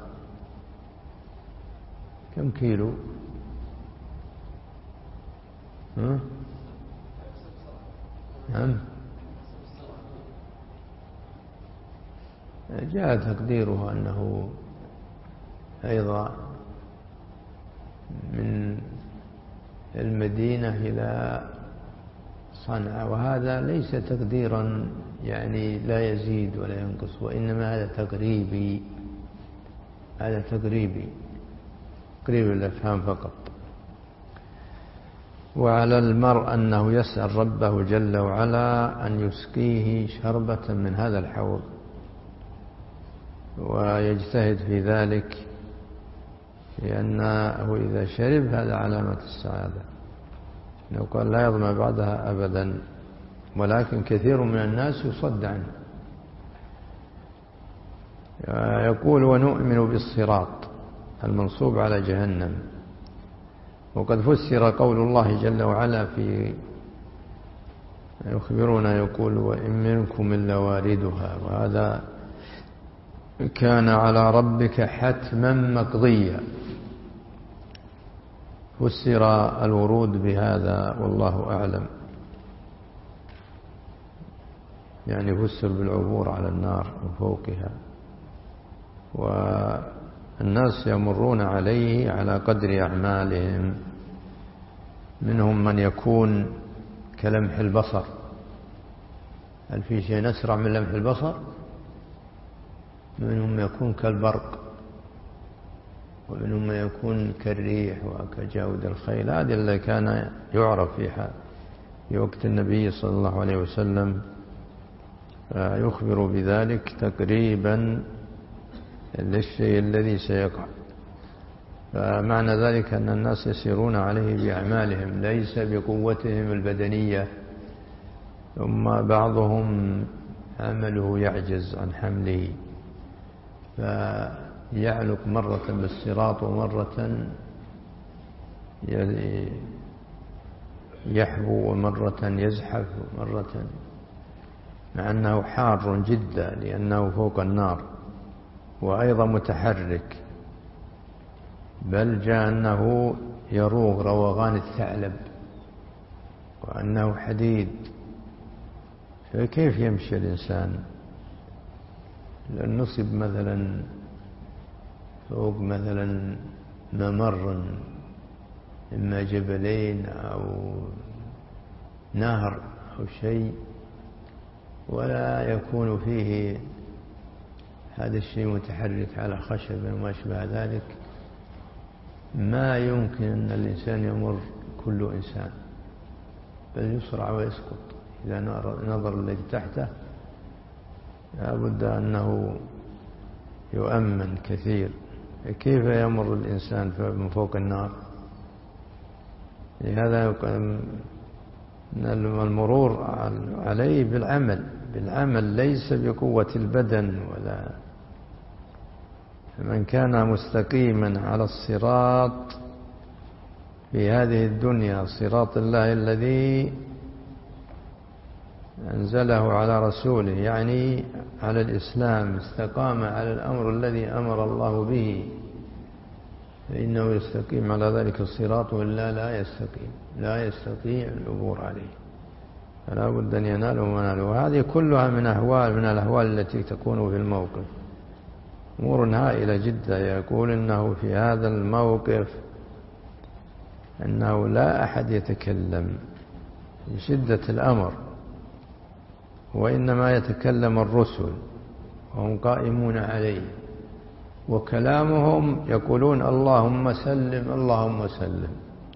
كم كيلو؟ ها؟ نعم، جاء تقديره أنه أيضا من المدينة إلى صنعاء، وهذا ليس تقديرا يعني لا يزيد ولا ينقص، وإنما هذا تقريبي، هذا تقريبي تقريب الأفهام فقط. وعلى المرء أنه يسأل ربه جل وعلا أن يسقيه شربة من هذا الحوض، ويجتهد في ذلك، لأنه إذا شرب هذا علامة السعادة، لو قال لا يظمأ بعدها أبدا، ولكن كثير من الناس يصد عنه. يقول ونؤمن بالصراط المنصوب على جهنم، وقد فسر قول الله جل وعلا في يخبرنا يقول وإن منكم إلا واردها، وهذا كان على ربك حتما مقضيا. فسر الورود بهذا والله أعلم، يعني فسر بالعبور على النار وفوقها، والناس يمرون عليه على قدر أعمالهم، منهم من يكون كلمح البصر. هل في شيء أسرع من لمح البصر؟ منهم يكون كالبرق، ومنهم يكون كالريح وكجاود الخيل. هذا اللي كان يعرف فيها في وقت النبي صلى الله عليه وسلم، يخبر بذلك تقريبا للشيء الذي سيقع. فمعنى ذلك أن الناس يسيرون عليه بأعمالهم ليس بقوتهم البدنية، ثم بعضهم عمله يعجز عن حمله، فيعلق مرة بالصراط ومرة يحبو ومرة يزحف ومرة، مع أنه حار جدا لأنه فوق النار، وأيضا متحرك، بل جاء أنه يروغ روغان الثعلب، وأنه حديد. فكيف يمشي الإنسان؟ لأن نصب مثلا فوق مثلا ممر، إما جبلين أو نهر أو شيء، ولا يكون فيه هذا الشيء متحرك على خشب وما أشبه ذلك، ما يمكن أن الإنسان يمر كل إنسان، بل يسرع ويسقط إذا نظر الذي تحته. لابد أنه يؤمن كثير. كيف يمر الإنسان من فوق النار؟ لهذا المرور عليه بالعمل بالعمل ليس بقوة البدن. ولا من كان مستقيما على الصراط في هذه الدنيا، صراط الله الذي أنزله على رسوله، يعني على الإسلام، استقام على الأمر الذي أمر الله به، فإنه يستقيم على ذلك الصراط، وإلا لا يستقيم، لا يستطيع العبور عليه، فلا بد أن يناله مناله. وهذه كلها من أهوال من الأهوال التي تكون في الموقف، أمور هائلة جدا. يقول إنه في هذا الموقف أنه لا أحد يتكلم لشدة الأمر، وإنما يتكلم الرسل وهم قائمون عليه، وكلامهم يقولون اللهم سلم اللهم سلم،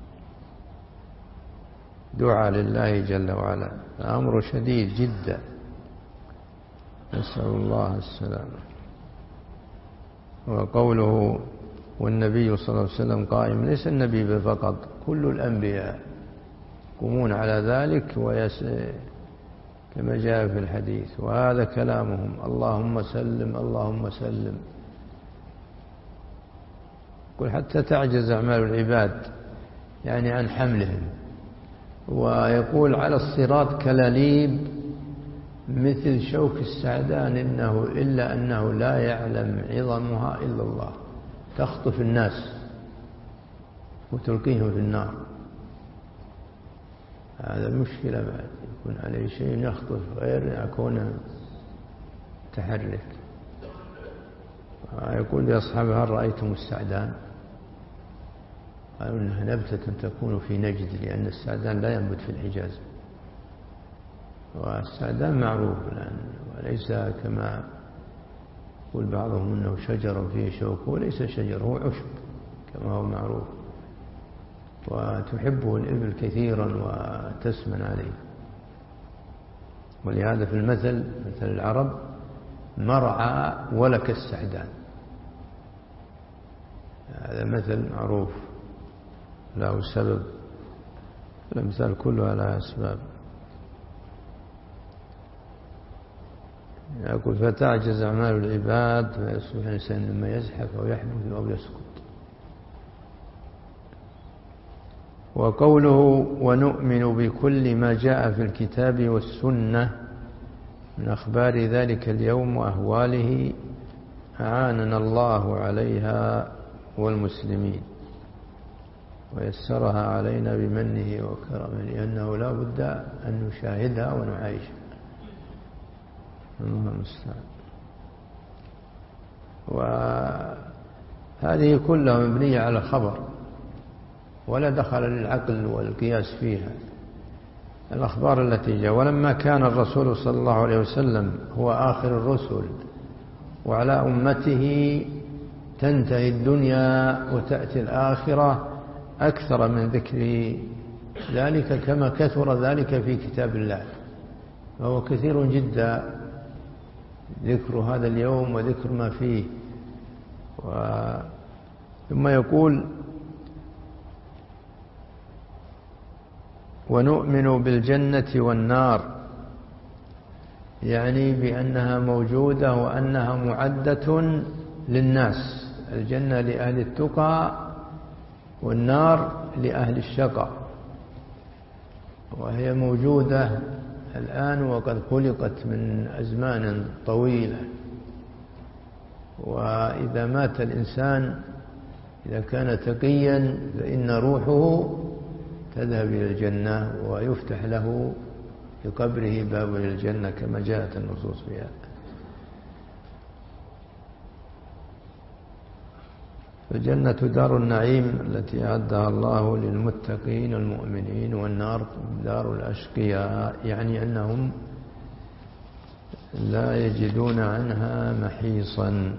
دعاء لله جل وعلا. الأمر شديد جدا، نسأل الله السلامة. وقوله والنبي صلى الله عليه وسلم قائم، ليس النبي فقط، كل الأنبياء يقومون على ذلك ويس كما جاء في الحديث، وهذا كلامهم اللهم سلم اللهم سلم. يقول حتى تعجز أعمال العباد يعني عن حملهم. ويقول على الصراط كلاليب مثل شوك السعدان، إنه إلا أنه لا يعلم عظمها إلا الله، تخطف الناس وتلقيهم في النار. هذا مشكلة بعد، يكون عليه شيء يخطف غير يكون تحرك. يقول لأصحابه هل رأيتم السعدان؟ قالوا إنها نبتة تكون في نجد، لأن السعدان لا ينبت في الحجاز، والسعدان معروف الآن، وليس كما يقول بعضهم أنه شجر فيه شوك، وليس شجر، هو عشب كما هو معروف، وتحبه الإبل كثيرا وتسمن عليه. ولهذا في المثل مثل العرب مرعى ولك السعدان، هذا مثل معروف له سبب، الأمثال كلها لها أسباب. يقول فتعجز أعمال العباد فيصبح الإنسان لما يزحف أو يحدث أو يسكت. وقوله ونؤمن بكل ما جاء في الكتاب والسنة من أخبار ذلك اليوم وأهواله أعاننا الله عليها والمسلمين، ويسرها علينا بمنه وكرمه، لأنه لا بد أن نشاهدها ونعيشها. الله المستعان. وهذه كلها مبنية على خبر، ولا دخل للعقل والقياس فيها، الأخبار التي جاء. ولما كان الرسول صلى الله عليه وسلم هو آخر الرسل، وعلى أمته تنتهي الدنيا وتأتي الآخرة، أكثر من ذكر ذلك كما كثر ذلك في كتاب الله، فهو كثير جدا ذكر هذا اليوم وذكر ما فيه. و... ثم يقول ونؤمن بالجنة والنار، يعني بأنها موجودة وأنها معدة للناس، الجنة لأهل التقى والنار لأهل الشقى، وهي موجودة الآن وقد خلقت من أزمان طويلة. وإذا مات الإنسان إذا كان تقيا فإن روحه تذهب إلى الجنة، ويفتح له في قبره باب إلى الجنة كما جاءت النصوص فيها. فالجنة دار النعيم التي أعدها الله للمتقين المؤمنين، والنار دار الأشقياء، يعني أنهم لا يجدون عنها محيصا.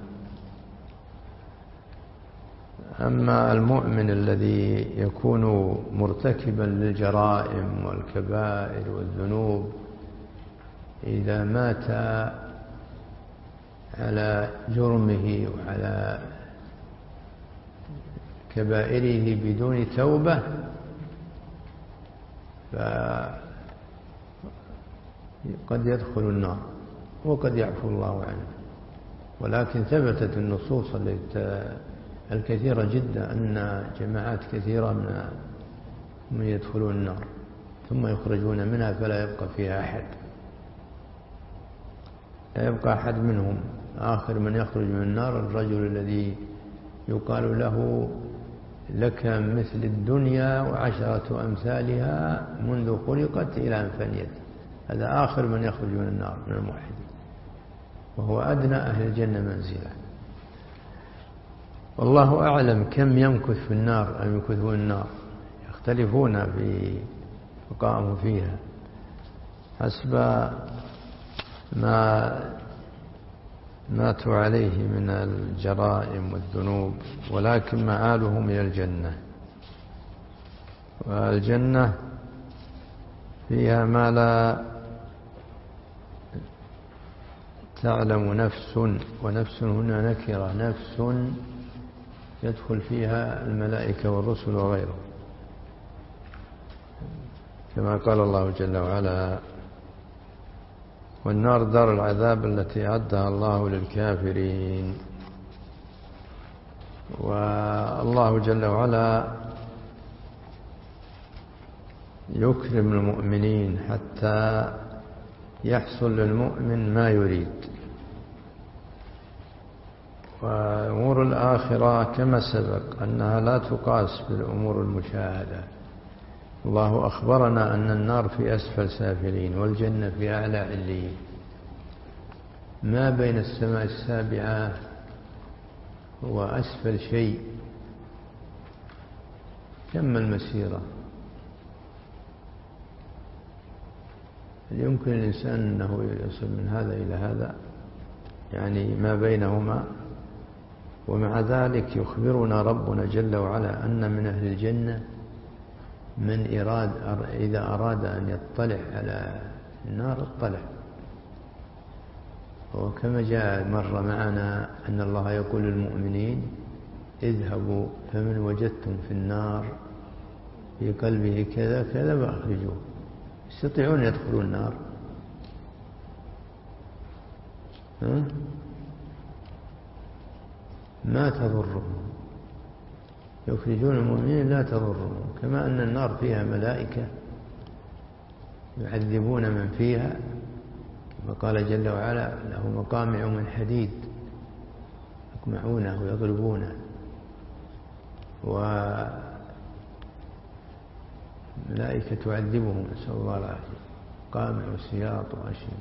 أما المؤمن الذي يكون مرتكبا للجرائم والكبائر والذنوب، إذا مات على جرمه وعلى كبائره بدون توبة فقد يدخل النار وقد يعفو الله عنه. ولكن ثبتت النصوص الكثيرة جدا أن جماعات كثيرة من يدخلون النار ثم يخرجون منها فلا يبقى فيها أحد، لا يبقى أحد منهم. آخر من يخرج من النار الرجل الذي يقال له لك مثل الدنيا وعشرة أمثالها منذ خلقت إلى أن فنيت، هذا آخر من يخرج من النار من الموحدين، وهو أدنى أهل الجنة منزلا. والله أعلم كم يمكث في النار أم يمكثون النار، يختلفون في بقائهم فيها حسب ما ماتوا عليه من الجرائم والذنوب، ولكن مآلهم إلى الجنة. والجنة فيها ما لا تعلم نفس، ونفس هنا نكرة، نفس يدخل فيها الملائكة والرسل وغيرهم، كما قال الله جل وعلا: والنار دار العذاب التي أعدها الله للكافرين. والله جل وعلا يكرم المؤمنين حتى يحصل للمؤمن ما يريد. وأمور الآخرة كما سبق أنها لا تقاس بالأمور المشاهدة. الله أخبرنا أن النار في أسفل سافلين والجنة في أعلى عليين، ما بين السماء السابعة وأسفل شيء. كم المسيرة؟ يمكن الإنسان أنه يصل من هذا إلى هذا، يعني ما بينهما. ومع ذلك يخبرنا ربنا جل وعلا أن من أهل الجنة من إراد إذا أراد أن يطلع على النار اطلع. وكما جاء مرة معنا أن الله يقول للمؤمنين: اذهبوا فمن وجدتم في النار في قلبه كذا كذا فأخرجوه. يستطيعون يدخلون النار؟ ها؟ ما تضرهم، يخرجون المؤمنين لا تضرهم. كما أن النار فيها ملائكة يعذبون من فيها، كما قال جل وعلا: له مقامع من حديد يقمعونه ويضربونه. وملائكة تعذبهم، نسأل الله العافية، قامع وسياط وأشياء.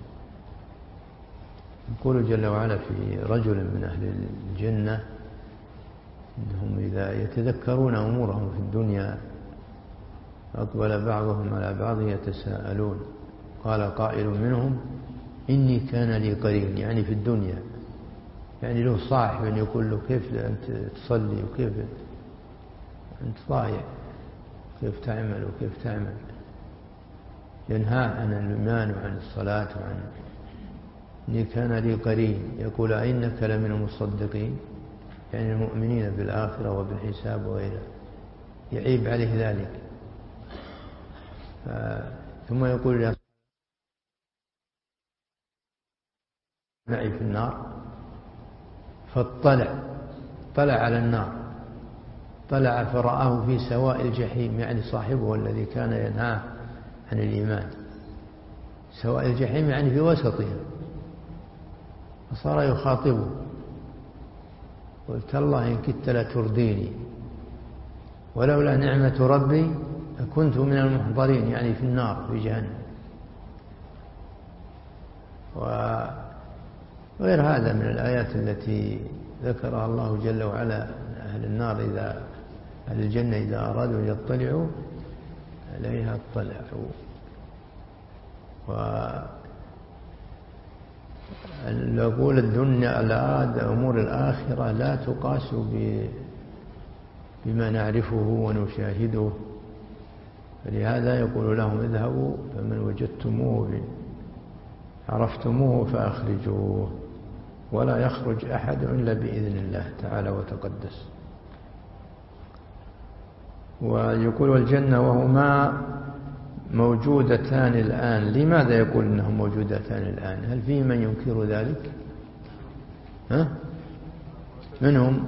يقول جل وعلا في رجل من أهل الجنة إنهم إذا يتذكرون أمورهم في الدنيا أقبل بعضهم على بعض يتساءلون. قال قائل منهم: إني كان لي قرين، يعني في الدنيا، يعني له صاحب يقول له: كيف أنت تصلي وكيف أنت ضايع، كيف تعمل وكيف تعمل، ينهى عن الإيمان وعن الصلاة وعن إني كان لي قرين يقول: أئنك لمن المصدقين، يعني المؤمنين بالآخرة وبالحساب وغيره، يعيب عليه ذلك. ثم يقول: يا معي في النار، فاطلع طلع على النار، طلع فرآه في سواء الجحيم، يعني صاحبه الذي كان ينهاه عن الإيمان. سواء الجحيم يعني في وسطها، فصار يخاطبه: قلت الله إن كدت لترديني ولولا نعمة ربي لكنت من المحضرين، يعني في النار في جهنم. وغير هذا من الآيات التي ذكرها الله جل وعلا: أهل النار إذا أهل الجنة إذا أرادوا أن يطلعوا عليها اطلعوا. ونقول الدنيا الآد أمور الآخرة لا تقاس بما نعرفه ونشاهده، فلهذا يقول لهم: اذهبوا فمن وجدتموه عرفتموه فأخرجوه، ولا يخرج أحد إلا بإذن الله تعالى وتقدس. ويقول: والجنة وهما موجودتان الآن. لماذا يقول إنهم موجودتان الآن؟ هل في من ينكر ذلك؟ ها؟ منهم؟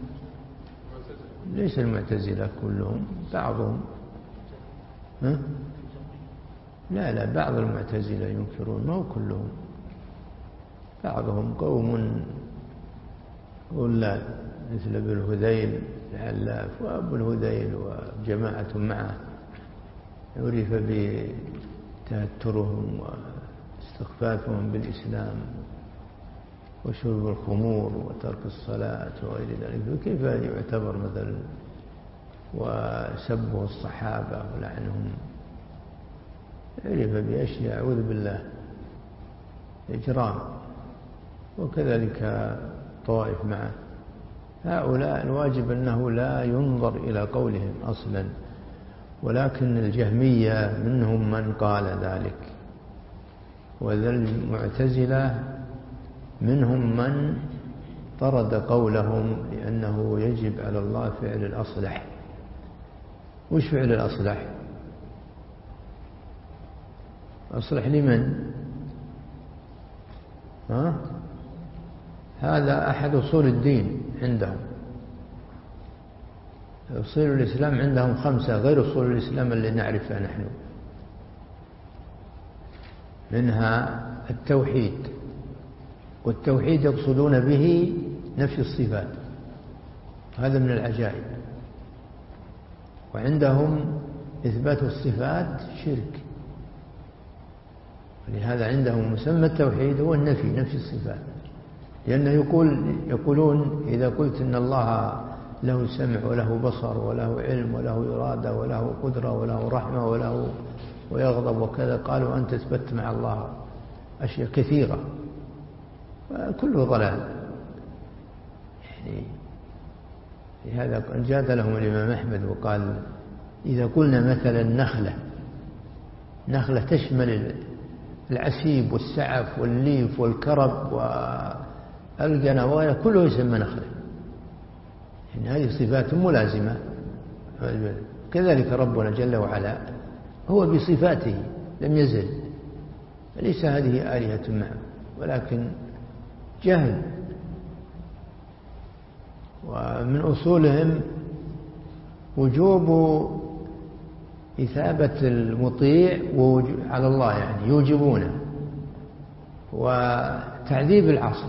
ليس المعتزلة كلهم، بعضهم. ها؟ لا لا، بعض المعتزلة ينكرون، ما هو كلهم، بعضهم قوم ولا مثل ابن الهذيل العلاف وابو الهذيل وجماعة معه عرف بتهترهم واستخفافهم بالإسلام وشرب الخمور وترك الصلاة وغير ذلك، فكيف يعتبر مثلا وسبه الصحابة ولعنهم؟ عرف بأشياء أعوذ بالله إجرام، وكذلك طائف معه. هؤلاء الواجب أنه لا ينظر إلى قولهم أصلا، ولكن الجهمية منهم من قال ذلك، وذا المعتزلة منهم من طرد قولهم لأنه يجب على الله فعل الأصلح. وش فعل الأصلح؟ أصلح لمن؟ ها؟ هذا أحد أصول الدين عندهم. أصول الإسلام عندهم خمسة غير أصول الإسلام اللي نعرفها نحن، منها التوحيد، والتوحيد يقصدون به نفي الصفات، هذا من العجائب. وعندهم إثبات الصفات شرك، ولهذا عندهم مسمى التوحيد هو النفي، نفي الصفات، لأنه يقول يقولون إذا قلت إن الله له سمع وله بصر وله علم وله إرادة وله قدرة وله رحمة وله ويغضب وكذا، قالوا أنت أثبت مع الله أشياء كثيرة، كله ضلال. يعني لهذا جاد لهم الإمام أحمد وقال إذا قلنا مثلا نخلة نخلة تشمل العسيب والسعف والليف والكرب والقنوايا كله يسمى نخلة، يعني هذه صفات ملازمة. كذلك ربنا جل وعلا هو بصفاته لم يزل، ليس هذه آلهة معه، ولكن جهل. ومن أصولهم وجوب إثابة المطيع على الله، يعني يوجبونه، وتعذيب العاصي،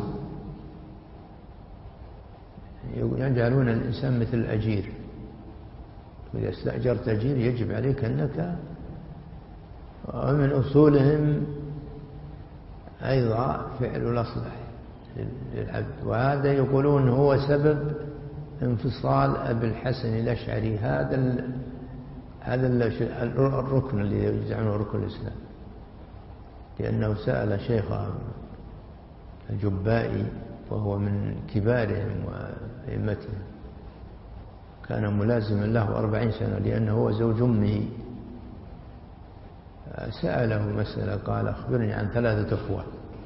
يجعلون الإنسان مثل الأجير، إذا استأجرت أجير يجب عليك أنك. ومن أصولهم أيضا فعل الأصلح للعبد، وهذا يقولون هو سبب انفصال أبي الحسن الأشعري، هذا هذا الركن الذي يجعلونه ركن الإسلام، لأنه سأل شيخه الجبائي وهو من كبارهم وأئمتهم، كان ملازما له أربعين سنة لأنه هو زوج أمه، سأله مسألة قال أخبرني عن ثلاثة أخوة،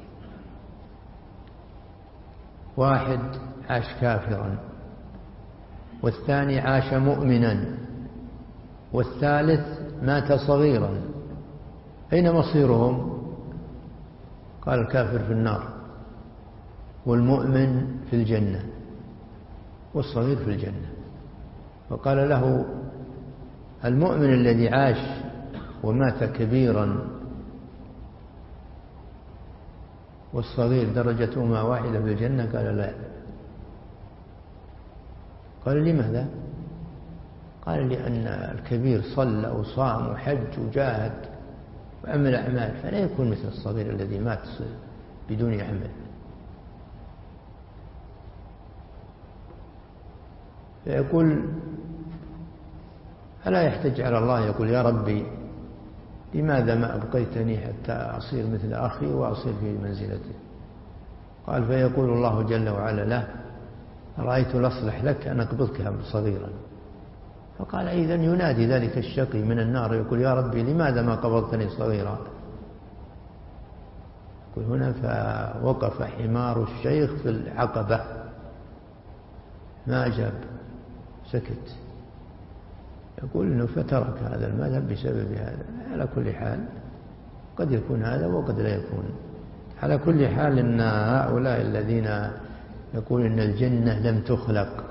واحد عاش كافرا، والثاني عاش مؤمنا، والثالث مات صغيرا، أين مصيرهم؟ قال الكافر في النار، والمؤمن في الجنة، والصغير في الجنة. فقال له المؤمن الذي عاش ومات كبيرا والصغير درجتهما واحدة في الجنة؟ قال لا. قال لماذا؟ قال لأن الكبير صلى وصام وحج وجاهد وعمل أعمال، فلا يكون مثل الصغير الذي مات بدون عمل. فيقول ألا يحتج على الله يقول يا ربي لماذا ما أبقيتني حتى أصير مثل أخي وأصير في منزلته؟ قال فيقول الله جل وعلا له رأيت الأصلح لك أن أقبضك صغيرا. فقال إذن ينادي ذلك الشقي من النار يقول يا ربي لماذا ما قبضتني صغيرا؟ يقول هنا فوقف حمار الشيخ في العقبة ما أجاب، سكت. يقول إنه فترك هذا المذهب بسبب هذا. على كل حال قد يكون هذا وقد لا يكون. على كل حال إن هؤلاء الذين يقول إن الجنة لم تخلق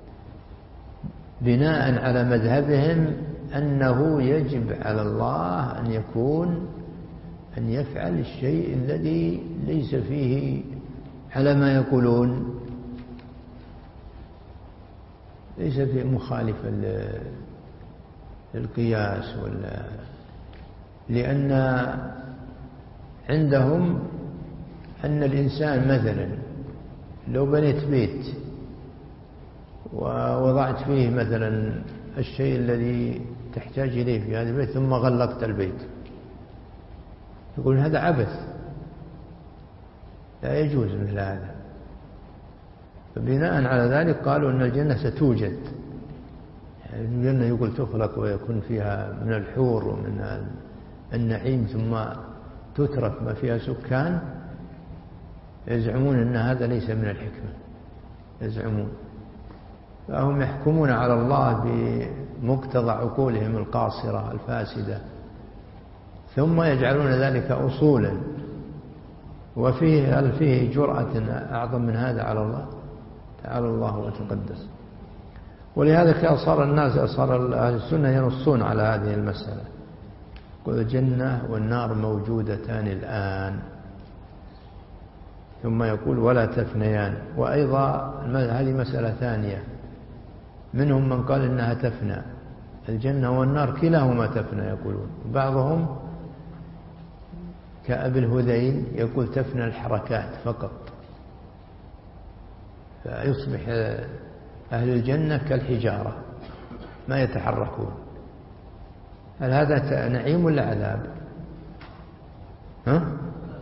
بناء على مذهبهم أنه يجب على الله أن يكون أن يفعل الشيء الذي ليس فيه على ما يقولون، ليس فيه مخالفة للقياس ولا، لأن عندهم أن الإنسان مثلا لو بنيت بيت ووضعت فيه مثلا الشيء الذي تحتاج إليه في هذا البيت ثم غلقت البيت، يقول هذا عبث، لا يجوز مثل هذا. فبناء على ذلك قالوا أن الجنة ستوجد، يعني الجنة يقول تخلق ويكون فيها من الحور ومن النعيم ثم تترك ما فيها سكان، يزعمون أن هذا ليس من الحكمة، يزعمون. فهم يحكمون على الله بمقتضى عقولهم القاصرة الفاسدة، ثم يجعلون ذلك أصولا. وفيه هل فيه جرأة أعظم من هذا على الله؟ تعالى الله وتقدس. ولهذا صار الناس صار أهل السنة ينصون على هذه المسألة، يقول الجنة والنار موجودتان الآن، ثم يقول ولا تفنيان. وأيضا هذه مسألة ثانية، منهم من قال إنها تفنى، الجنة والنار كلاهما تفنى يقولون. بعضهم كأبي الهذيل يقول تفنى الحركات فقط، فيصبح أهل الجنة كالحجارة ما يتحركون. هل هذا نعيم ولا عذاب؟ ها؟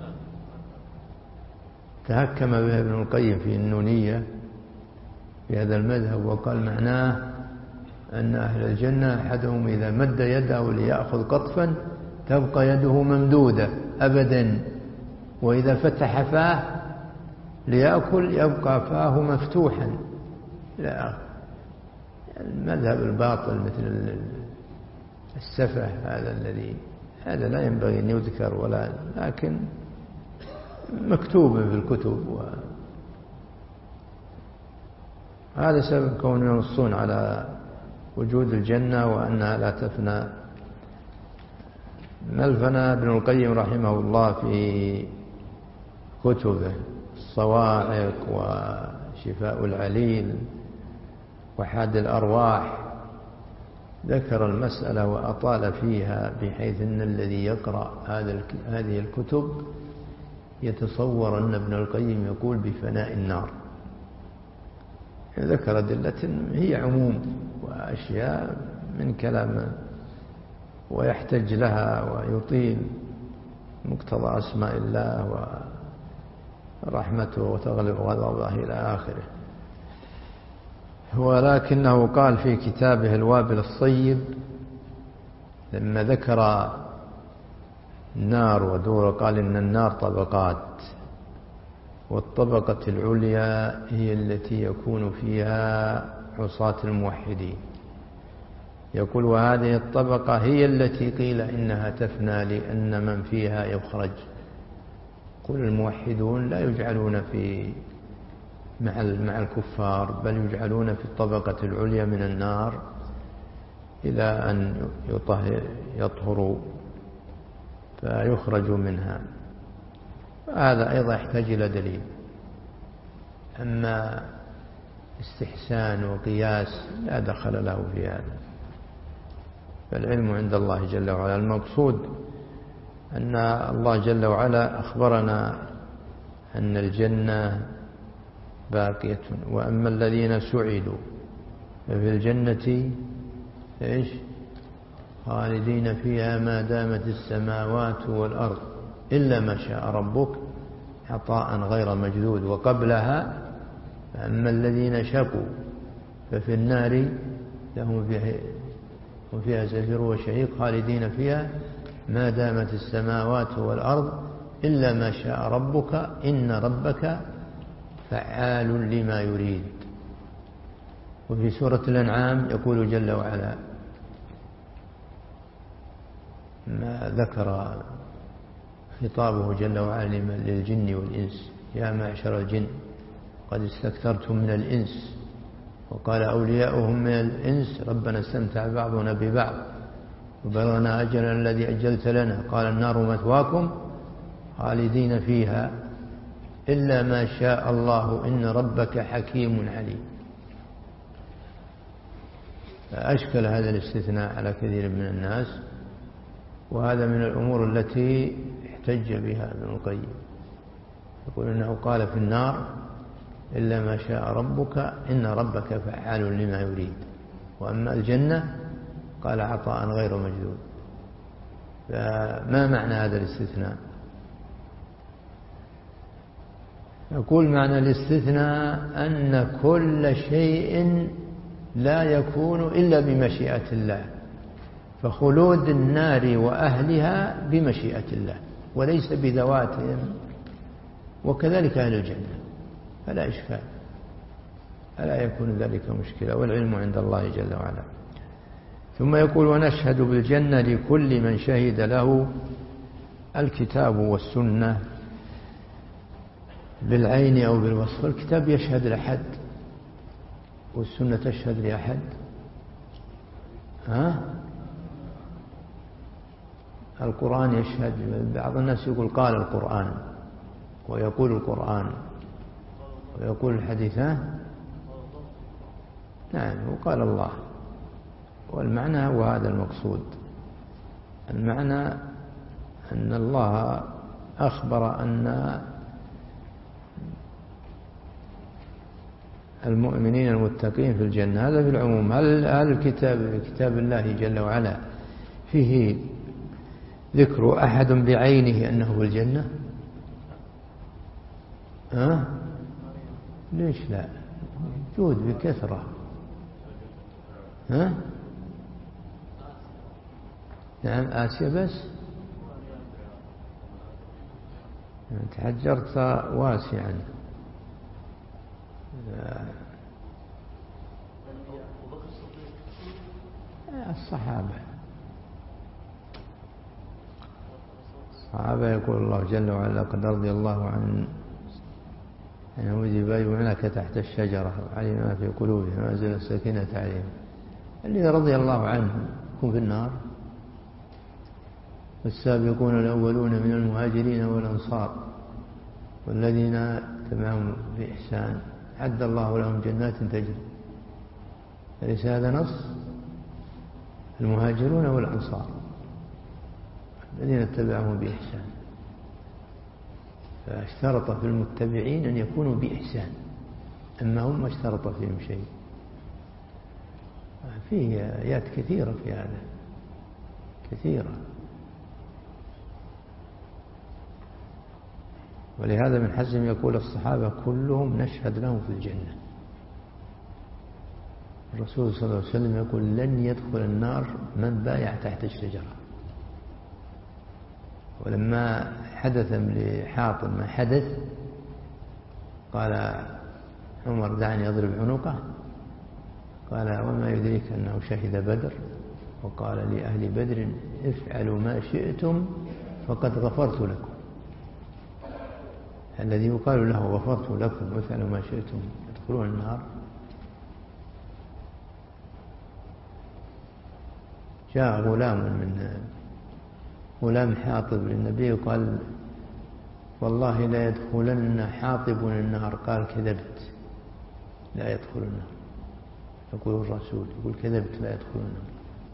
تهكم به ابن القيم في النونية في هذا المذهب، وقال معناه أن أهل الجنة أحدهم إذا مد يده ليأخذ قطفا تبقى يده ممدودة أبدا، وإذا فتح فاه ليأكل يبقى فاه مفتوحا. لا، المذهب الباطل مثل السفه هذا الذي هذا لا ينبغي أن يذكر ولا، لكن مكتوب في الكتب. هذا سبب كونهم ينصون على وجود الجنة وأنها لا تفنى. ملفنا ابن القيم رحمه الله في كتبه الصواعق وشفاء العليل وحاد الأرواح ذكر المسألة وأطال فيها، بحيث أن الذي يقرأ هذه الكتب يتصور أن ابن القيم يقول بفناء النار. ذكر أدلة هي عموم وأشياء من كلامه، ويحتج لها ويطيل مقتضى أسماء الله ورحمته وتغلب غضبه إلى آخره. ولكنه قال في كتابه الوابل الصيب لما ذكر النار ودور، قال إن النار طبقات، والطبقة العليا هي التي يكون فيها عصاة الموحدين. يقول وهذه الطبقة هي التي قيل إنها تفنى لأن من فيها يخرج. قل الموحدون لا يجعلون في مع مع الكفار، بل يجعلون في الطبقة العليا من النار إلى أن يطهروا فيخرجوا منها. هذا أيضا يحتاج إلى دليل. أما استحسان وقياس لا دخل له في هذا، فالعلم عند الله جل وعلا. المقصود أن الله جل وعلا أخبرنا أن الجنة باقية، وأما الذين سعدوا ففي الجنة إيش؟ خالدين فيها ما دامت السماوات والأرض إلا ما شاء ربك عطاء غير مجدود. وقبلها فأما الذين شقوا ففي النار لهم فيها, فيها زفير وشهيق خالدين فيها ما دامت السماوات والأرض إلا ما شاء ربك إن ربك فعال لما يريد. وفي سورة الأنعام يقول جل وعلا ما ذكر خطابه جل وعلا للجن والإنس: يا معشر الجن قد استكثرتم من الإنس. وقال أولياؤهم من الإنس: ربنا استمتع بعضنا ببعض وبلغنا أجلنا الذي أجلت لنا. قال: النار مثواكم خالدين فيها إلا ما شاء الله إن ربك حكيم عليم. أشكل هذا الاستثناء على كثير من الناس، وهذا من الأمور التي احتج بها ابن القيم، يقول إنه قال في النار: إلا ما شاء ربك إن ربك فعال لما يريد. وأما الجنة قال: عطاء غير مجدود. فما معنى هذا الاستثناء؟ يقول معنى الاستثناء أن كل شيء لا يكون إلا بمشيئة الله، فخلود النار وأهلها بمشيئة الله وليس بذواتهم، وكذلك أهل الجنة، فلا إشكال، فلا يكون ذلك مشكلة، والعلم عند الله جل وعلا. ثم يقول: ونشهد بالجنة لكل من شهد له الكتاب والسنة بالعين أو بالوصف. الكتاب يشهد لأحد والسنة تشهد لأحد. ها؟ القرآن يشهد. بعض الناس يقول قال القرآن، ويقول القرآن، ويقول الحديث. ها؟ نعم، وقال الله. والمعنى هو هذا المقصود. المعنى أن الله أخبر أن المؤمنين المتقين في الجنة. هذا في العموم. هل الكتاب كتاب الله جل وعلا فيه ذكر أحد بعينه أنه في الجنة؟ ها؟ ليش لا؟ موجود بكثرة. ها؟ نعم، آسيا بس. تحجرت واسعا. الصحابة الصحابة يقول الله جل وعلا: قد رضي الله عن أنهم يبايعونك تحت الشجرة علم ما في قلوبهم وأنزل السكينة عليهم. الذي رضي الله عنهم هم في النار. والسابقون الأولون من المهاجرين والأنصار والذين تبعهم بإحسان أعد الله لهم جنات تجري. أليس هذا نص؟ المهاجرون والأنصار الذين اتبعهم بإحسان. فاشترط في المتبعين أن يكونوا بإحسان، أما هم ما اشترط فيهم شيء. فيه آيات كثيرة في هذا، كثيرة. ولهذا من حزم يقول: الصحابة كلهم نشهد لهم في الجنة. الرسول صلى الله عليه وسلم يقول: لن يدخل النار من بايع تحت الشجرة. ولما حدث لحاطب ما حدث قال عمر: دعني أضرب عنقه. قال: وما يدريك أنه شهد بدر؟ وقال لأهل بدر: افعلوا ما شئتم فقد غفرت لكم. الذي يقال له غفرت لكم وافعلوا ما شئتم يدخلون النار. جاء غلام من غلام حاطب للنبي وقال: والله لا يدخلن حاطب النار. قال: كذبت، لا يدخل النار. يقول الرسول، يقول: كذبت، لا يدخل النار.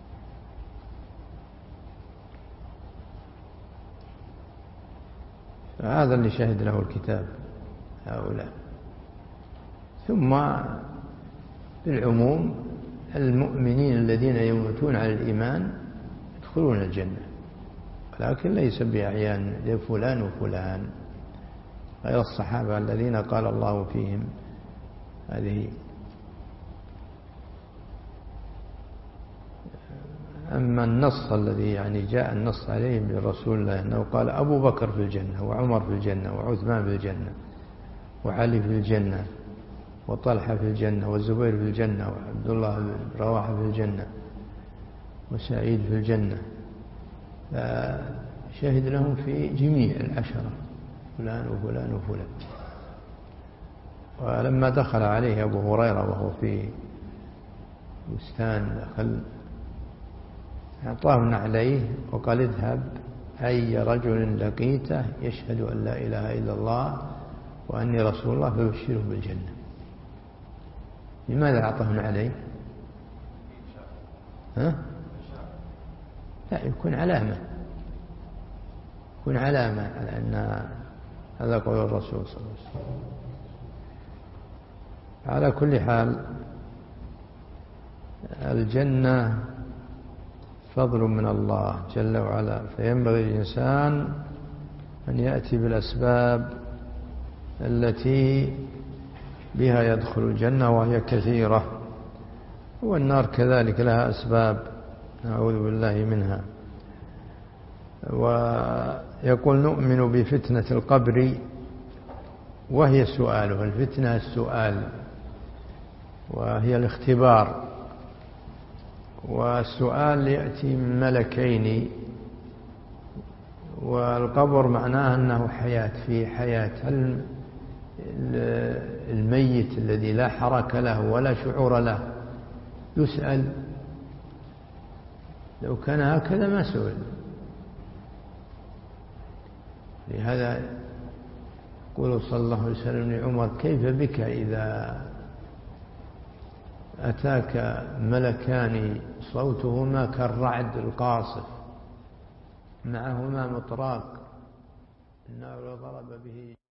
فهذا اللي شهد له الكتاب هؤلاء. ثم بالعموم المؤمنين الذين يموتون على الإيمان يدخلون الجنة، ولكن ليس بأعيان لفلان وفلان غير الصحابة الذين قال الله فيهم هذه. أما النص الذي يعني جاء النص عليه من رسول الله أنه قال: أبو بكر في الجنة، وعمر في الجنة، وعثمان في الجنة، وعلي في الجنة، وطلحة في الجنة، والزبير في الجنة، وعبد الله بن رواحة في الجنة، وسعيد في الجنة، فشهد لهم في جميع العشرة فلان وفلان وفلان. ولما دخل عليه أبو هريرة وهو في بستان خل أعطاه نعليه وقال اذهب أي رجل لقيته يشهد أن لا إله إلا الله وأني رسول الله فبشره بالجنة. لماذا أعطاه نعليه؟ ها؟ لا، يكون علامة يكون علامة على أن هذا قول الرسول صلى الله عليه وسلم. على كل حال الجنة فضل من الله جل وعلا، فينبغي الإنسان أن يأتي بالأسباب التي بها يدخل الجنة وهي كثيرة، والنار كذلك لها أسباب نعوذ بالله منها. ويقول نؤمن بفتنة القبر وهي سؤاله، الفتنة السؤال وهي الاختبار، والسؤال يأتي من ملكين، والقبر معناه أنه حياة في حياة. هل الميت الذي لا حركة له ولا شعور له يسأل؟ لو كان هكذا ما سئل. لهذا يقول صلى الله عليه وسلم لعمر كيف بك إذا أتاك ملكان صوتهما كالرعد القاصف معهما مطراق النار ضرب به